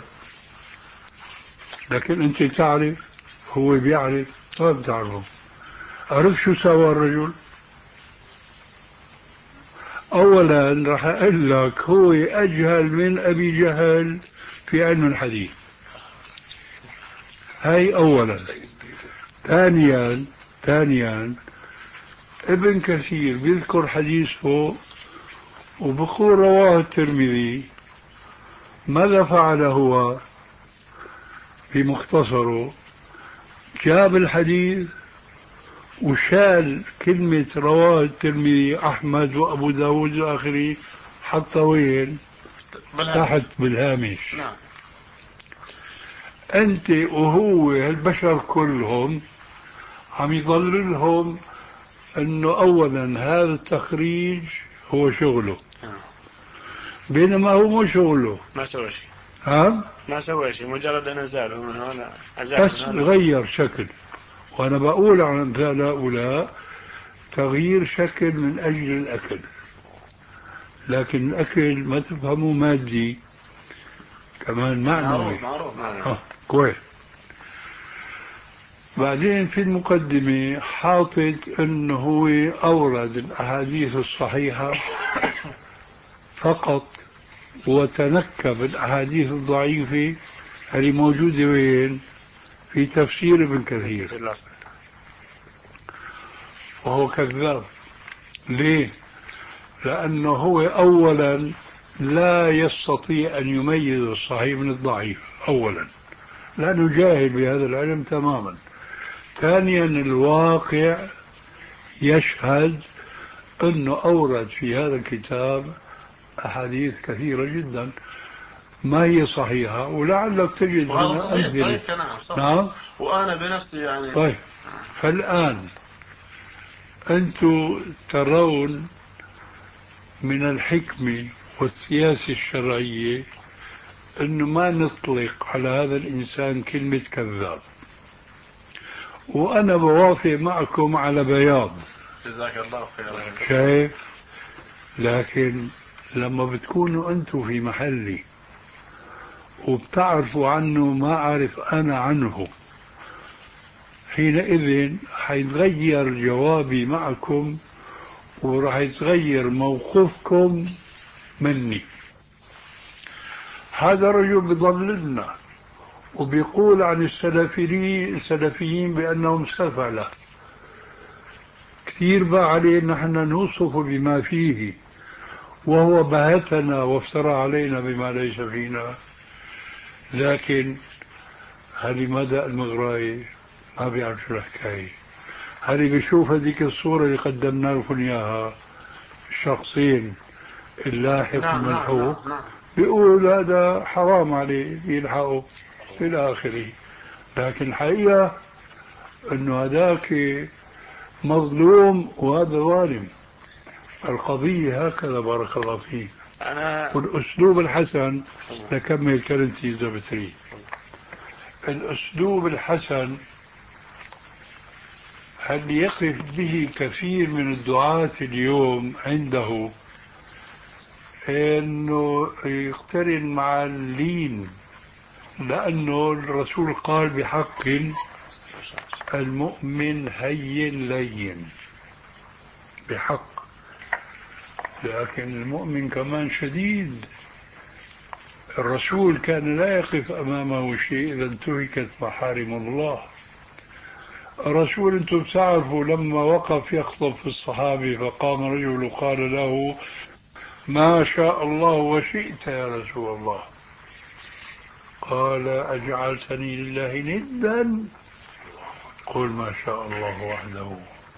لكن أنت تعرف، هو بيعرف، ما بتعرفه. عرف شو سوى الرجل؟ أولا راح أقول لك هو أجهل من أبي جهل في علم الحديث. هاي أولا. ثانيا ثانيا ابن كثير بيذكر حديث فوق وبقول رواه الترمذي. ماذا فعل هو في مختصره؟ جاب الحديث وشال كلمة رواه الترمذي أحمد وأبو داود وآخره، حتى وين؟ تحت بالهامش. نعم. أنت وهو البشر كلهم عم يضللهم أنه أولا هذا التخريج هو شغله، بينما هو مو شغله. ما سوى شيء. ها؟ ما سوى شيء، مجرد أن أزاله من هنا. بس غير شكل. وأنا بقول عن أمثال هؤلاء تغيير شكل من أجل الأكل، لكن الأكل ما تفهمه مادي، كمان معنوي. معروف معروف. آه كويس. بعدين في المقدمة حاطط أنه هو أورد الأحاديث الصحيحة فقط وتنكب الأحاديث الضعيفة اللي موجودة وين؟ في تفسير ابن كثير. وهو كذاب. ليه؟ لأنه هو أولا لا يستطيع أن يميز الصحيح من الضعيف أولا، لأنه جاهل بهذا العلم تماما. ثانيا الواقع يشهد أنه أورد في هذا الكتاب أحاديث كثيرة جدا ما هي صحيحة، ولعلك تجد هنا أمثلة. نعم. وأنا بنفسي يعني. طيب فالآن أنتم ترون من الحكمة والسياسة الشرعية أنه ما نطلق على هذا الإنسان كلمة كذاب، وأنا بوافق معكم على بياض. جزاك الله خيرا. شايف؟ لكن لما بتكونوا أنتم في محلي وبتعرفوا عنه ما أعرف أنا عنه حينئذ حيتغير جوابي معكم وراح يتغير موقفكم مني. هذا الرجل بضللنا وبيقول عن السلفيين السلفيين بأنهم سفلة، كثير بقى عليه نحن نوصف بما فيه، وهو بهتنا وافترى علينا بما ليس فينا. لكن هل مدى المغراي ما بيعرف شو الحكاية. هل بيشوف هذيك الصورة اللي قدمنا لكم إياها الشخصين اللاحق نعم والملحوق، نعم نعم. بيقول هذا حرام عليه يلحقه إلى آخره. لكن الحقيقة أنه هذاك مظلوم وهذا ظالم. القضية هكذا. بارك الله فيك. أنا والأسلوب الحسن، نكمل كلمتي إذا بتريد. الأسلوب الحسن هل يقف به كثير من الدعاة اليوم عنده أنه يقترن مع اللين، لأنه الرسول قال بحق المؤمن هين لين بحق، لكن المؤمن كمان شديد. الرسول كان لا يقف أمامه شيء إذا انتهكت محارم الله. الرسول انتم بتعرفوا لما وقف يخطب في الصحابة فقام رجل قال له ما شاء الله وشئت يا رسول الله، قال أجعلتني لله ندا، قل ما شاء الله وحده.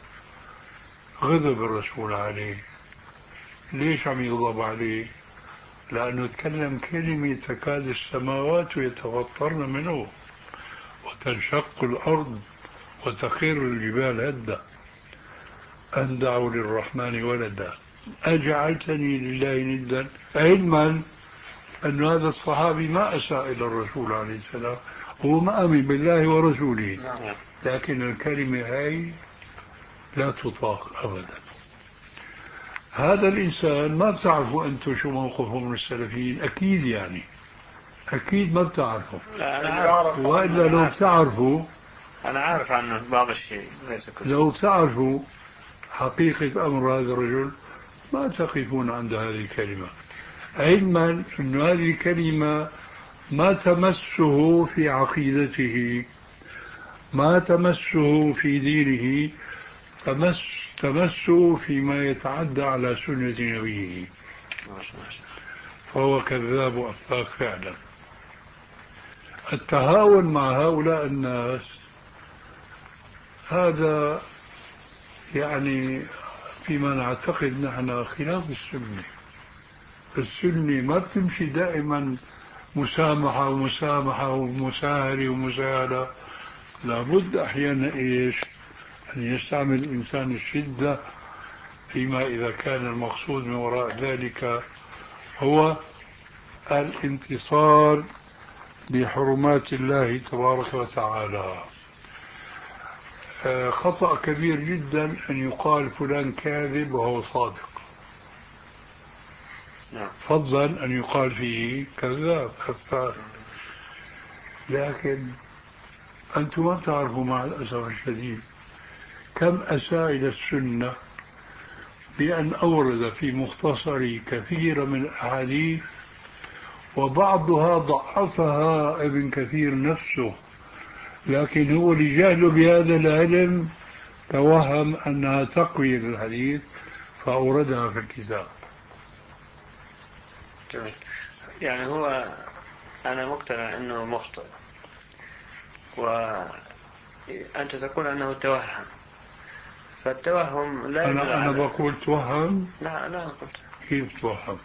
غضب الرسول عليه. ليش عم يغضب عليه؟ لأنه تكلم كلمة تكاد السماوات يتفطرن منه وتنشق الأرض وتخر الجبال هدا أن دعوا للرحمن ولدا أجعلتني لله ندا، علما أن هذا الصحابي ما أساء إلى الرسول عليه السلام، هو ما أمن بالله ورسوله، لكن الكلمة هاي لا تطاق أبدا. هذا الإنسان ما بتعرفوا أنتم شو موقفه من السلفيين، أكيد يعني أكيد ما بتعرفوا. لا أنا عارف. وإلا لو بتعرفوا، أنا عارف عنه بعض الشيء ليس كل لو بتعرفوا حقيقة أمر هذا الرجل ما تقفون عند هذه الكلمة، علما أن هذه الكلمة ما تمسه في عقيدته، ما تمسه في دينه، تمس تمسه فيما يتعدى على سنة نبيه، فهو كذاب وأفاك فعلا. التهاون مع هؤلاء الناس هذا يعني فيما نعتقد نحن خلاف السنة. السنة ما بتمشي دائما مسامحة ومسامحة ومساهلة ومساهلة، لابد أحيانا إيش أن يستعمل الإنسان الشدة فيما إذا كان المقصود من وراء ذلك هو الانتصار بحرمات الله تبارك وتعالى. خطأ كبير جدا أن يقال فلان كاذب وهو صادق، فضلا أن يقال فيه كذاب كفار. لكن أنتم ما تعرفوا مع الأسف الشديد كم أساء إلى السنة بأن أورد في مختصر كثير من الأحاديث وبعضها ضعفها ابن كثير نفسه، لكن هو لجهله بهذا العلم توهم أنها تقوية للحديث فأوردها في الكتاب. يعني هو أنا مقتنع أنه مخطئ وأنت تقول أنه توهم، فالتوهم لا يدل أنا, أنا بقول توهم. لا لا قلت كيف توهم؟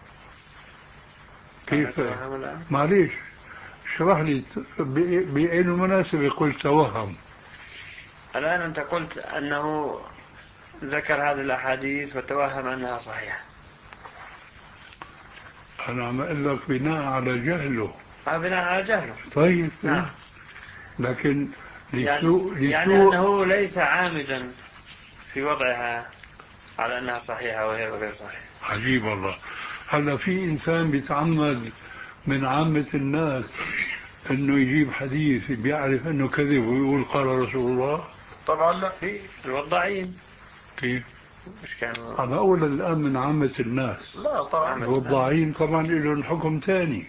كيف؟ توهم معليش اشرح لي بأي مناسبة قلت توهم. الآن أنت قلت أنه ذكر هذه الأحاديث وتوهم أنها صحيحة. أنا عم أقول لك بناء على جهله. آه بناء على جهله. طيب نعم. لكن لسوء يعني, يعني أنه ليس عامدا في وضعها على أنها صحيحة وهي غير صحيحة. عجيب والله. هلا في إنسان بيتعمد من عامة الناس انه يجيب حديث بيعرف انه كذب ويقول قال رسول الله؟ طبعا لا. في الوضاعين كيف؟ مش كانوا أنا أقول الآن من عامة الناس. لا طبعا. الوضاعين طبعا لهم حكم ثاني،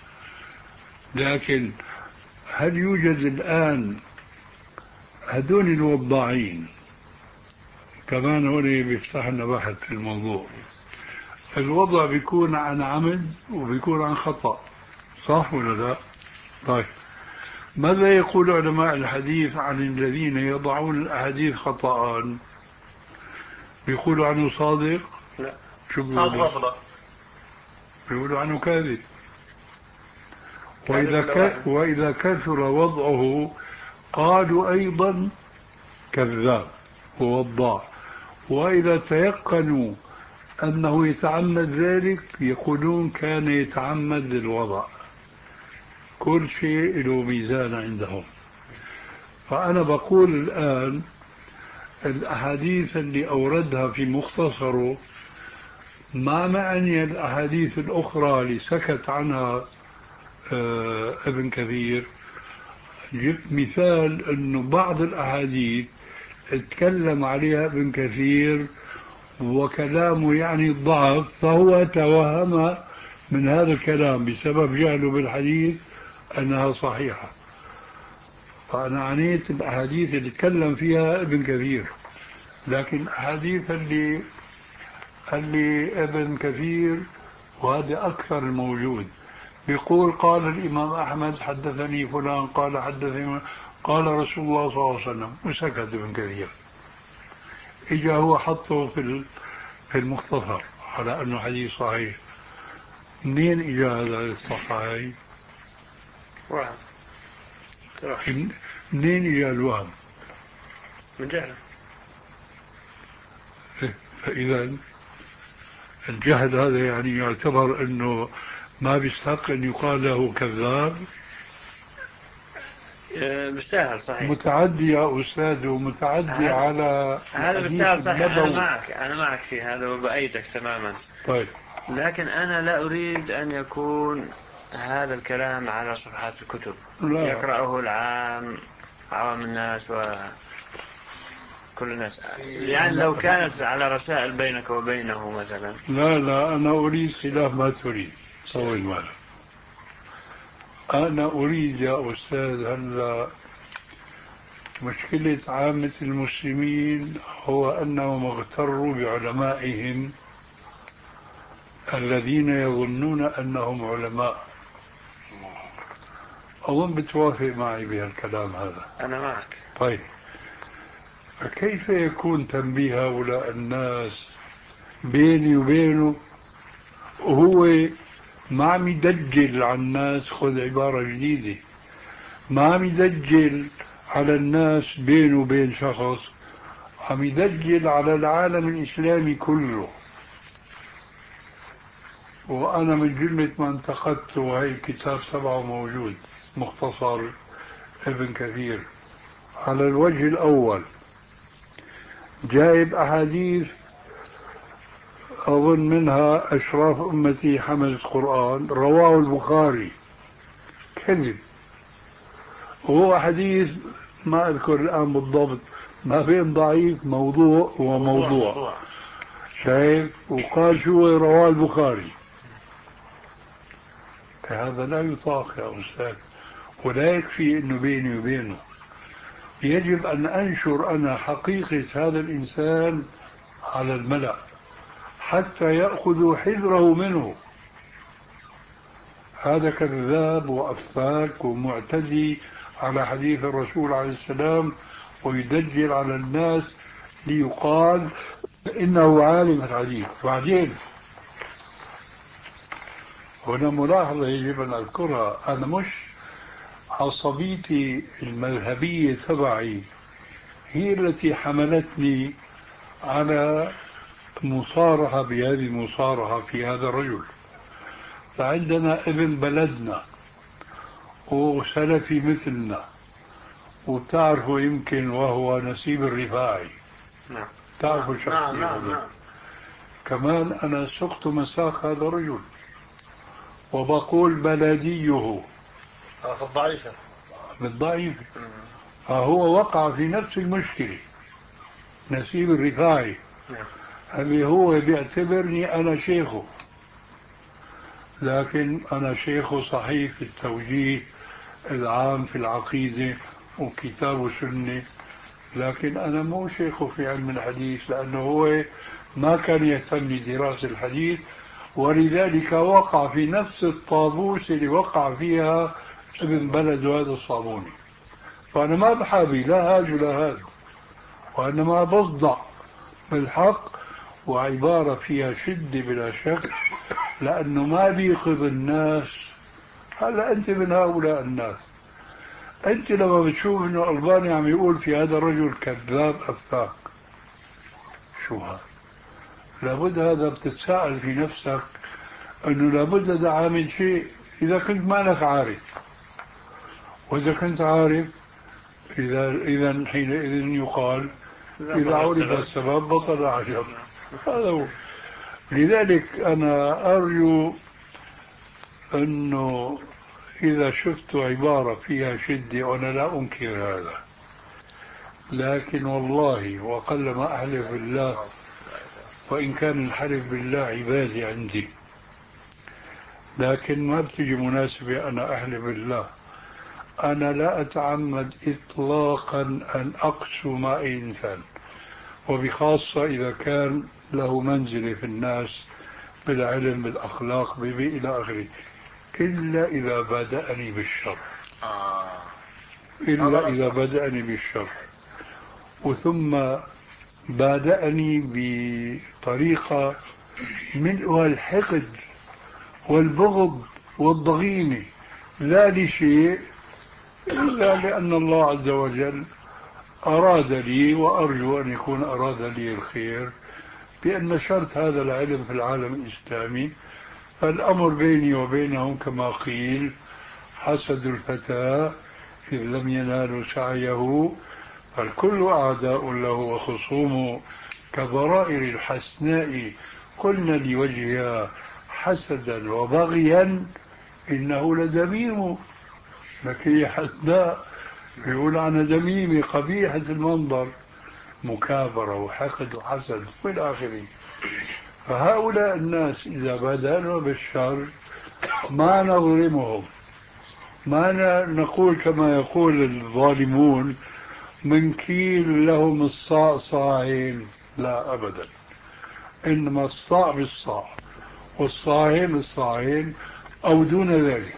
لكن هل يوجد الآن هدول الوضاعين كمان هون بيفتح لنا بحث في الموضوع. الوضع بيكون عن عمد وبيكون عن خطأ، صح ولا لا؟ طيب ماذا يقول علماء الحديث عن الذين يضعون الأحاديث خطأ؟ بيقولوا عنه صادق؟ لا. شو بيقولوا؟ بيقولوا عنه كاذب. وإذا, ك... وإذا كثر وضعه قالوا أيضا كذاب ووضاع. وإذا تيقنوا أنه يتعمد ذلك يقولون كان يتعمد للوضع. كل شيء له ميزان عندهم. فأنا بقول الآن الأحاديث اللي أوردها في مختصره ما معني الأحاديث الأخرى اللي سكت عنها آه ابن كثير. جبت مثال أنه بعض الأحاديث اتكلم عليها ابن كثير وكلامه يعني ضعف، فهو توهم من هذا الكلام بسبب جهله بالحديث أنها صحيحة. فأنا عنيت الأحاديث اللي تكلم فيها ابن كثير، لكن الأحاديث اللي اللي ابن كثير وهذا أكثر الموجود بيقول قال الإمام أحمد حدثني فلان قال حدثني قال رسول الله صلى الله عليه وسلم، وسكت ابن كثير. إجا هو حطه في في المختصر على أنه حديث صحيح. منين إجا هذا الصحيح؟ وهم. منين إجا الوهم؟ من جهل. فإذا الجهل هذا يعني يعتبر أنه ما بيستحق أن يقال له كذاب. بيستاهل صحيح. متعدي يا أستاذ، ومتعدي هذا على هذا بيستاهل صحيح. أنا معك أنا معك في هذا وبأيدك تماما. طيب. لكن أنا لا أريد أن يكون هذا الكلام على صفحات الكتب لا. يقرأه العام عوام الناس وكل الناس، يعني لو كانت على رسائل بينك وبينه مثلا. لا لا أنا أريد خلاف ما تريد. طول بالك. أنا أريد يا أستاذ هلا مشكلة عامة المسلمين هو أنهم اغتروا بعلمائهم الذين يظنون أنهم علماء. أظن بتوافق معي بهالكلام هذا. أنا معك. طيب فكيف يكون تنبيه هؤلاء الناس بيني وبينه وهو ما عم يدجل على الناس؟ خذ عبارة جديدة، ما عم يدجل على الناس بينه وبين شخص، عم يدجل على العالم الإسلامي كله. وأنا من جملة ما انتقدت، وهي كتاب سبعة موجود مختصر ابن كثير، على الوجه الأول جايب أحاديث أظن منها أشراف أمتي حمل القرآن رواه البخاري، كذب. وهو حديث ما أذكر الآن بالضبط، ما بين ضعيف موضوع وموضوع، شايف؟ وقال شو رواه البخاري. هذا لا يطاق يا أستاذ، ولا يكفي أنه بيني وبينه، يجب أن أنشر أنا حقيقة هذا الإنسان على الملأ حتى يأخذوا حذره منه. هذا كذاب وأفاك ومعتدي على حديث الرسول عليه السلام، ويدجل على الناس ليقال إنه عالم الحديث. بعدين هنا ملاحظة يجب أن أذكرها، أنا مش عصبيتي المذهبية تبعي هي التي حملتني على مصارحة بهذه المصارحة في هذا الرجل. فعندنا ابن بلدنا وسلفي مثلنا، وبتعرفوا يمكن وهو نسيب الرفاعي. نعم. تعرفوا شخصية. نعم نعم نعم. كمان أنا سقت مساق هذا الرجل وبقول بلديه ضعيفة بالضعيفة. فهو وقع في نفس المشكلة. نسيب الرفاعي اللي هو بيعتبرني أنا شيخه، لكن أنا شيخه صحيح في التوجيه العام في العقيدة وكتاب وسنة، لكن أنا مو شيخه في علم الحديث، لأنه هو ما كان يهتم بدراسة الحديث، ولذلك وقع في نفس الطابوس اللي وقع فيها ابن بلد هذا الصابوني. فأنا ما بحابي لا هذا ولا هذا، وإنما بصدع بالحق، وعبارة فيها شدة بلا شك، لأنه ما بيقظ الناس. هلا أنت من هؤلاء الناس، أنت لما بتشوف إنه ألباني عم يقول في هذا الرجل كذاب أفاك، شو هذا؟ لابد هذا بتتساءل في نفسك إنه لابد هذا عامل شيء. إذا كنت مالك عارف، وإذا كنت عارف إذا إذا حينئذ يقال إذا عرف السبب بطل العجب. هذا هو. لذلك أنا أرجو أنه إذا شفت عبارة فيها شدة، وأنا لا أنكر هذا، لكن والله وقل ما أحلف بالله، وإن كان الحلف بالله عبادي عندي، لكن ما بتجي مناسبة أنا أحلف بالله. أنا لا أتعمد إطلاقا أن أقسو مع أي إنسان، وبخاصة إذا كان له منزلة في الناس بالعلم بالأخلاق ببي إلى آخره، إلا إذا بدأني بالشر. إلا إذا بدأني بالشر، وثم بدأني بطريقة ملؤها الحقد والبغض والضغينة، لا لشيء إلا لأن الله عز وجل أراد لي، وأرجو أن يكون أراد لي الخير، بأن نشرت هذا العلم في العالم الإسلامي. فالأمر بيني وبينهم كما قيل: حسد الفتى إذ لم ينالوا سعيه، فالكل أعداء له وخصوم، كضرائر الحسناء قلنا لوجهها حسدا وبغيا إنه لدميم. لكن هي حسناء يقول عنها دميمة قبيحة المنظر، مكابرة وحقد وحسد والى آخره. فهؤلاء الناس إذا بدأنا بالشر ما نظلمهم، ما نقول كما يقول الظالمون من كيل لهم الصاع صاعين، لا أبدا، إنما الصاع بالصاع والصاعين الصاعين أو دون ذلك.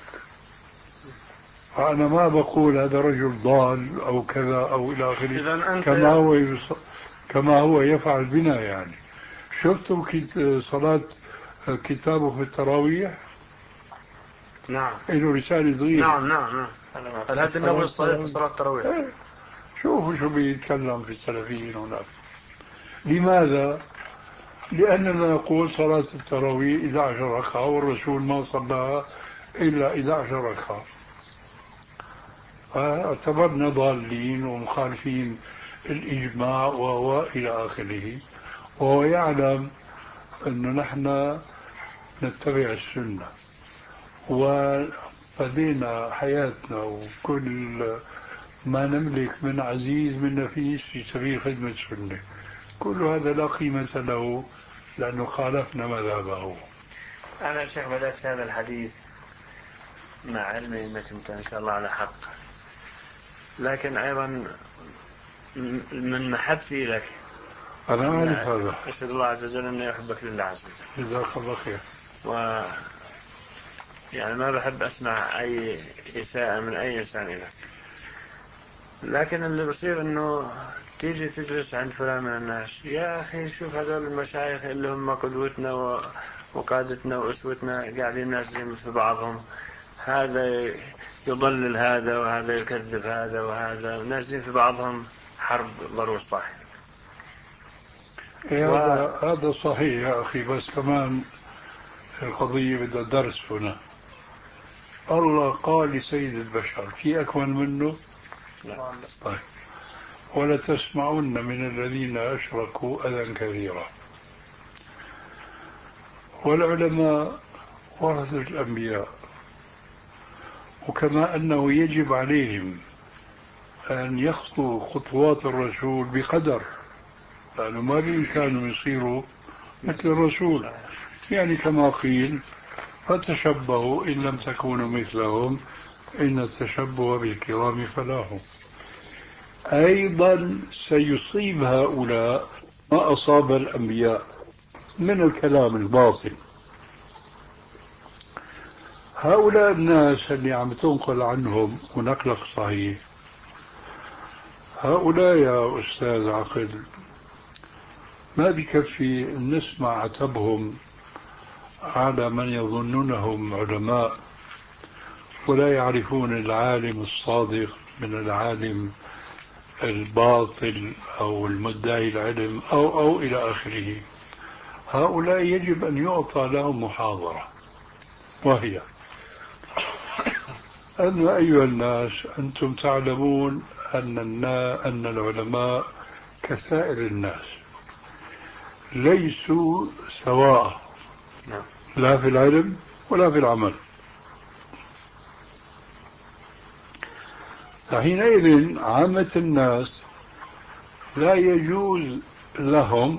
فأنا ما بقول هذا رجل ضال أو كذا أو إلى آخره، كما هو يص... كما هو يفعل بنا. يعني شفتم كت... صلاة كتابه في التراويح؟ نعم. إنه رسالة صغيرة. نعم نعم نعم. الهدي النبوي الصحيح في صلاة التراويح. ايه. شوفوا شو بيتكلم في السلفيين هناك. لماذا؟ لأننا نقول صلاة التراويح إحدى عشرة ركعة، والرسول ما صلاها إلا إحدى عشرة ركعة، فاعتبرنا ضالين ومخالفين الإجماع وإلى آخره. وهو يعلم أنه نحن نتبع السنة، وفدينا حياتنا وكل ما نملك من عزيز من نفيس في سبيل خدمة السنة. كل هذا لا قيمة له لأنه خالفنا مذهبه. أنا شيخ بدأت هذا الحديث مع علمي أنك أنت إن شاء الله على حق، لكن أيضا من محبتي لك أنا أعرف هذا، أشهد الله عز وجل أنه يحبك لله عز وجل. جزاك الله خير. و يعني ما بحب أسمع أي إساءة من أي إنسان لك، لكن اللي بصير أنه تيجي تجلس عند فلان من الناس، يا أخي شوف هذول المشايخ اللي هم قدوتنا وقادتنا وأسوتنا قاعدين نازلين في بعضهم، هذا يضلل هذا وهذا يكذب هذا وهذا، نازلين في بعضهم حرب ضروس طاحن. إيه و... هذا هذا صحيح يا أخي، بس كمان القضية بدها درس هنا. الله قال لسيد البشر في أكمل منه؟ لا. طيب: ولا تسمعن من الذين أشركوا أذى كثيرا. والعلماء ورثة الأنبياء، وكما أنه يجب عليهم أن يخطوا خطوات الرسول بقدر، لأنه ما بإمكانهم يصيروا مثل الرسول. يعني كما قيل فتشبهوا إن لم تكونوا مثلهم إن التشبه بالكرام فلاح. أيضا سيصيب هؤلاء ما أصاب الأنبياء من الكلام الباطل. هؤلاء الناس اللي عم تنقل عنهم ونقلك صحيح، هؤلاء يا أستاذ عقل ما بكفي نسمع عتبهم على من يظنونهم علماء ولا يعرفون العالم الصادق من العالم الباطل أو المدعي العلم أو أو إلى آخره. هؤلاء يجب أن يعطى لهم محاضرة، وهي أن أيها الناس أنتم تعلمون أن أن العلماء كسائر الناس ليسوا سواء لا في العلم ولا في العمل. فحينئذ عامة الناس لا يجوز لهم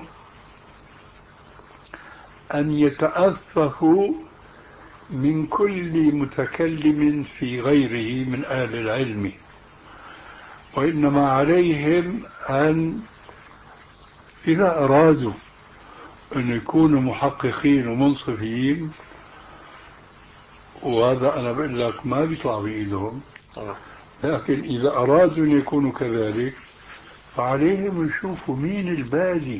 أن يتأففوا من كل متكلم في غيره من أهل العلم، وإنما عليهم أن إذا أرادوا أن يكونوا محققين ومنصفين، وهذا أنا بقول لك ما بيطلع بإيدهم، لكن إذا أرادوا أن يكونوا كذلك فعليهم يشوفوا مين البادي،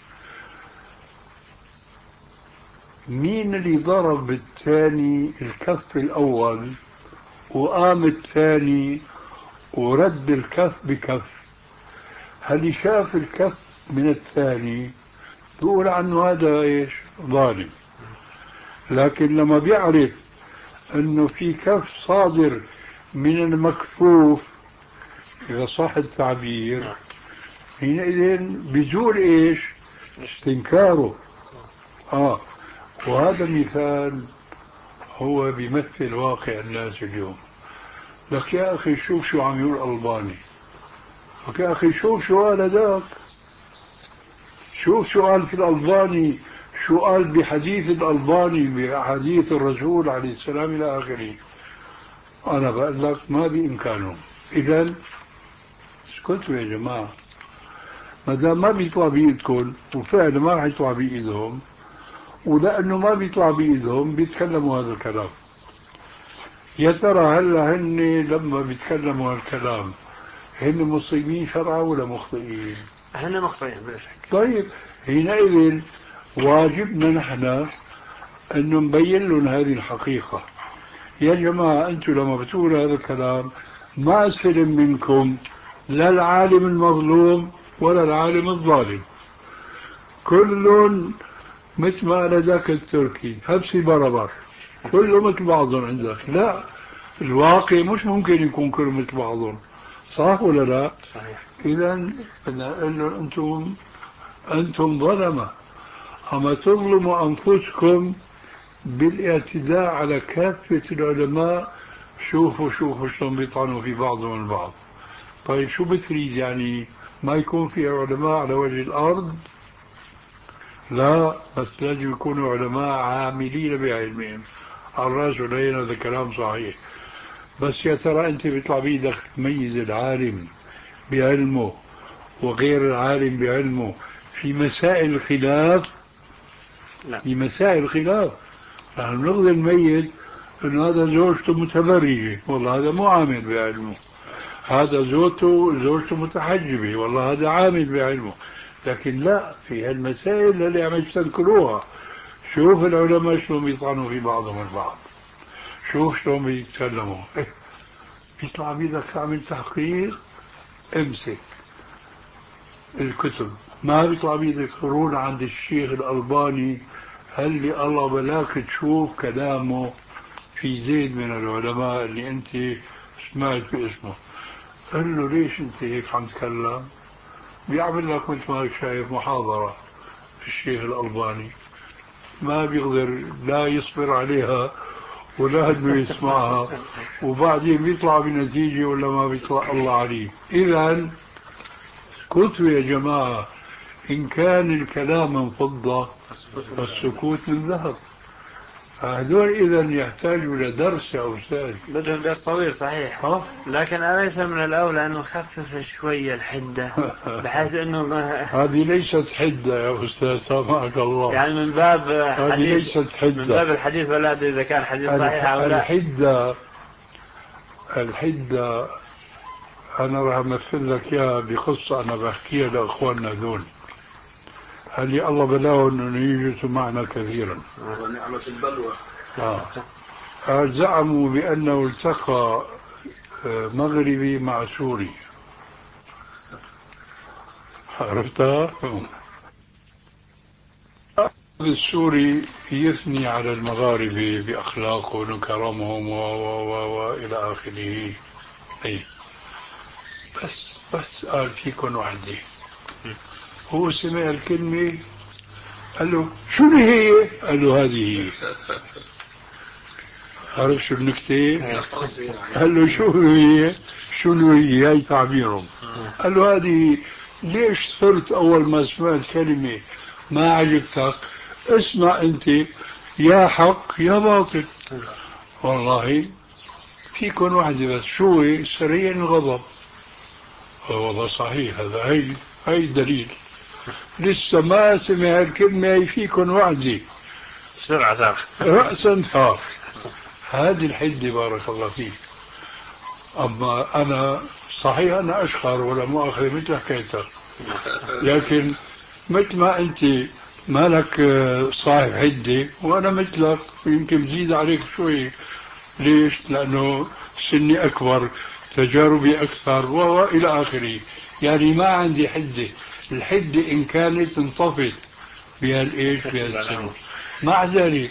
مين اللي ضرب الثاني الكف الأول وقام الثاني ورد الكف بكف. هل شاف الكف من الثاني بيقول عنه هذا ايش ظالم، لكن لما بيعرف انه في كف صادر من المكفوف اذا صح التعبير حينئذ بيزول ايش استنكاره. اه وهذا مثال هو بيمثل واقع الناس اليوم. لك يا اخي شوف شو عم يقول الألباني، لك يا اخي شوف شو قال هذاك، شوف شو قال في الألباني، شو قال بحديث الألباني بحديث الرسول عليه السلام إلى آخره. أنا بقول لك ما بإمكانهم. إذن اسكتوا يا جماعة، ما دام ما بيطلع بإيدكم وفعلا ما راح يطلع بإيدهم، ولأنه ما بيطلع بإيدهم بيتكلموا هذا الكلام. يا ترى هلا هن لما بيتكلموا هالكلام هن مصيبين شرعا ولا مخطئين؟ هن مخطئين بلا شك. طيب حينئذ واجبنا نحن أن نبين لهم هذه الحقيقة. يا جماعة أنتم لما بتقولوا هذا الكلام ما سلم منكم لا العالم المظلوم ولا العالم الظالم، كل مثل ما قال ذاك التركي هبسي بربر، كله مثل بعضهم عندك. لا، الواقع مش ممكن يكون كله مثل بعضهم، صح ولا لا؟ صحيح. إذا بدنا نقول لهم أنتم أنتم ظلمة، أما تظلموا أنفسكم بالاعتداء على كافة العلماء. شوفوا شوفوا شلون بيطعنوا في بعضهم البعض. طيب شو بتريد يعني ما يكون في علماء على وجه الأرض؟ لا، بس لازم يكونوا علماء عاملين بعلمهم. الراس والعين هذا كلام صحيح، بس يا ترى أنت بيطلع بيدك تميز العالم بعلمه وغير العالم بعلمه في مسائل الخلاف؟ لا. في مسائل الخلاف نحن نقدر نميز انه هذا زوجته متبرجة والله هذا مو عامل بعلمه، هذا زوجته زوجته متحجبة والله هذا عامل بعلمه. لكن لا، في هالمسائل اللي عم يستنكروها شوف العلماء شلون بيطعنوا في بعضهم البعض، شوف شلون بيتكلموا. إيه بيطلع بيدك تعمل تحقيق، امسك الكتب. ما بيطلع بيدك تروح عند الشيخ الألباني هل لي الله بلاك تشوف كلامه في زيد من العلماء اللي انت سمعت باسمه، قل له ليش انت هيك عم تكلم؟ بيعمل لك مثل ما شايف محاضرة الشيخ الألباني، ما بيقدر لا يصبر عليها ولا انه يسمعها وبعدين بيطلع بنتيجة ولا ما بيطلع الله عليه. اذا اسكتوا يا جماعة، ان كان الكلام من فضة فالسكوت من ذهب. هذول اذا يحتاجوا لدرس يا استاذ. بدهم درس طويل صحيح. ها؟ لكن أليس من الأولى أن نخفف شوية الحدة بحيث أنه هذه ليست حدة يا أستاذ سامحك الله. يعني من باب هذه حديث ليست حدة. من باب الحديث ولا أدري إذا كان حديث صحيح أو لا. الحدة الحدة أنا راح أمثل لك إياها بقصة أنا بحكيها لأخواننا ذول. هل يا الله بلاهم أنه يجلسوا معنا كثيرا. ونعمة البلوى. آه. زعموا بأنه التقى مغربي مع سوري. عرفتها؟ السوري يثني على المغاربة بأخلاقهم وكرمهم وإلى آخره. أي بس بس قال فيكم وحدة. هو سمع الكلمة قال له شو هي؟ قال له هذه هي. عرف شو النكتة؟ قال له شو هي؟ شو هي؟ هاي تعبيرهم. قال له هذه. ليش صرت أول ما سمعت كلمة ما عجبتك اسمع أنت يا حق يا باطل. والله فيكن واحدة بس شو هي؟ سريع الغضب. والله صحيح هذا. هي هي دليل. لسه ما سمع الكلمة هي فيكن واحدة سرعة رأسا ثار. هذه الحدة بارك الله فيك. أما أنا صحيح أنا أشخر ولا مؤاخذة مثل حكايتك، لكن مثل ما أنت مالك صاحب حدة وأنا مثلك يمكن بزيد عليك شوي. ليش؟ لأنه سني أكبر تجاربي أكثر وإلى آخره. يعني ما عندي حدة. الحدة إن كانت انطفت بهالإيش بهالسن. مع ذلك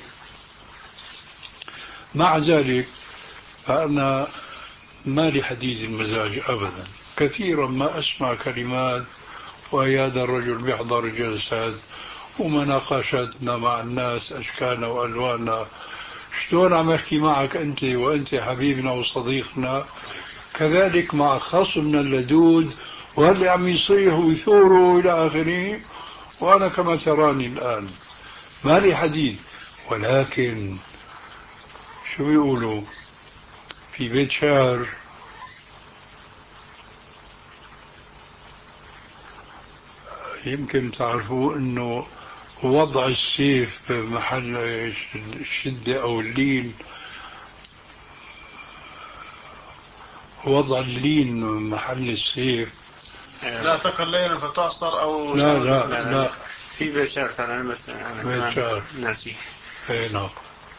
مع ذلك فأنا ما لي حديد المزاج أبدا. كثيرا ما أسمع كلمات وهذا الرجل بيحضر جلسات ومناقشاتنا مع الناس أشكالنا وألواننا. شلون عم أحكي معك أنت وأنت حبيبنا وصديقنا، كذلك مع خصمنا اللدود واللي عم يصيح ويثوروا إلى آخره. وأنا كما تراني الآن ما لي حديد. ولكن شو بيقولوا في بيت شعر يمكن تعرفوا انه وضع السيف بمحل الشدة او اللين، وضع اللين محل السيف. لا تقل ليلا فتعصر او لا لا لا, لا. في بيت شعر كان بيت شعر ناسي. اي نعم.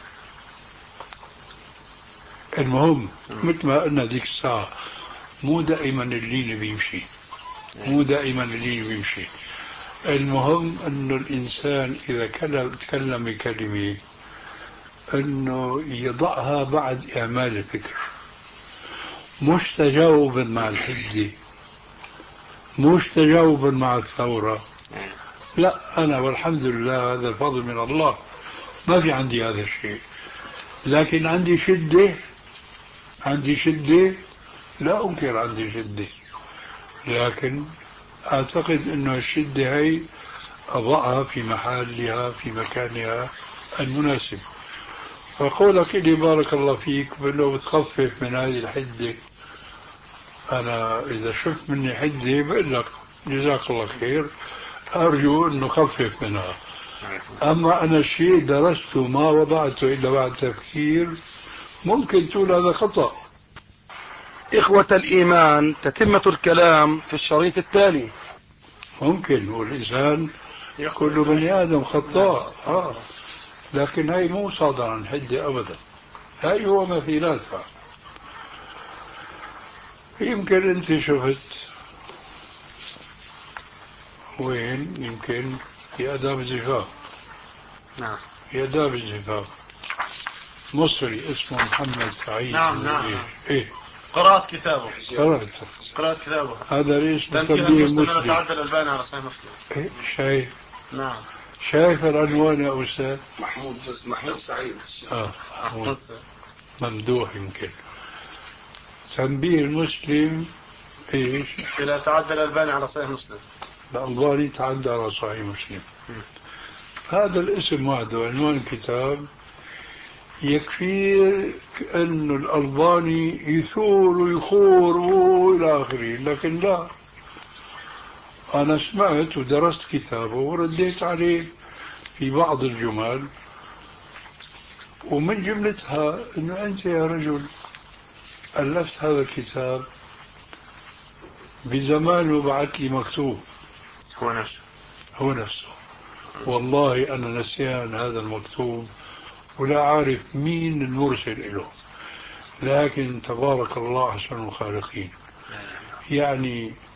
المهم مثل ما قلنا ذيك الساعة مو دائما اللين بيمشي. مو دائما اللين بيمشي. المهم انه الانسان اذا تكلم بكلمة انه يضعها بعد اعمال الفكر، مش تجاوبا مع الحدة، مش تجاوبا مع الثورة. لا انا والحمد لله هذا الفضل من الله ما في عندي هذا الشيء. لكن عندي شدة. عندي شدة لا انكر عندي شدة، لكن اعتقد انه الشدة هي أضعها في محلها في مكانها المناسب. فقولك إلي بارك الله فيك لو بتخفف من هذه الحدة، أنا إذا شفت مني حدة بقول لك جزاك الله خير، أرجو أنه خفف منها. أما أنا الشيء درسته ما وضعته إلا بعد تفكير ممكن تقول هذا خطأ. إخوة الإيمان، تتمة الكلام في الشريط التالي. ممكن، والإنسان كل بني آدم خطاء. آه. لكن هاي مو صادرة عن حدة أبدا. هاي هو مثيلاتها. يمكن أنت شفت وين؟ يمكن في آداب الزفاف. نعم. في آداب الزفاف مصري اسمه محمد سعيد. نعم نعم. إيه؟ إيه؟ قرأت كتابه. قرأت قرأت كتابه. هذا ليش تنبيه المسلم تعدى الألباني على صحيح مسلم. إيه؟ شايف؟ نعم. شايف العنوان يا أستاذ؟ محمود محمود سعيد. آه. محمود. ممدوح يمكن. تنبيه المسلم ايش؟ إذا تعدى الألباني على صحيح مسلم. الألباني تعدى على صحيح مسلم. هذا الاسم وحده عنوان الكتاب يكفي أن الألباني يثور ويخور وإلى آخره، لكن لا، أنا سمعت ودرست كتابه ورديت عليه في بعض الجمل، ومن جملتها أنه أنت يا رجل ألفت هذا الكتاب بزمان وبعث لي مكتوب. هو نفسه هو نفسه. والله أنا نسيان هذا المكتوب ولا عارف مين المرسل له، لكن تبارك الله أحسن الخالقين. يعني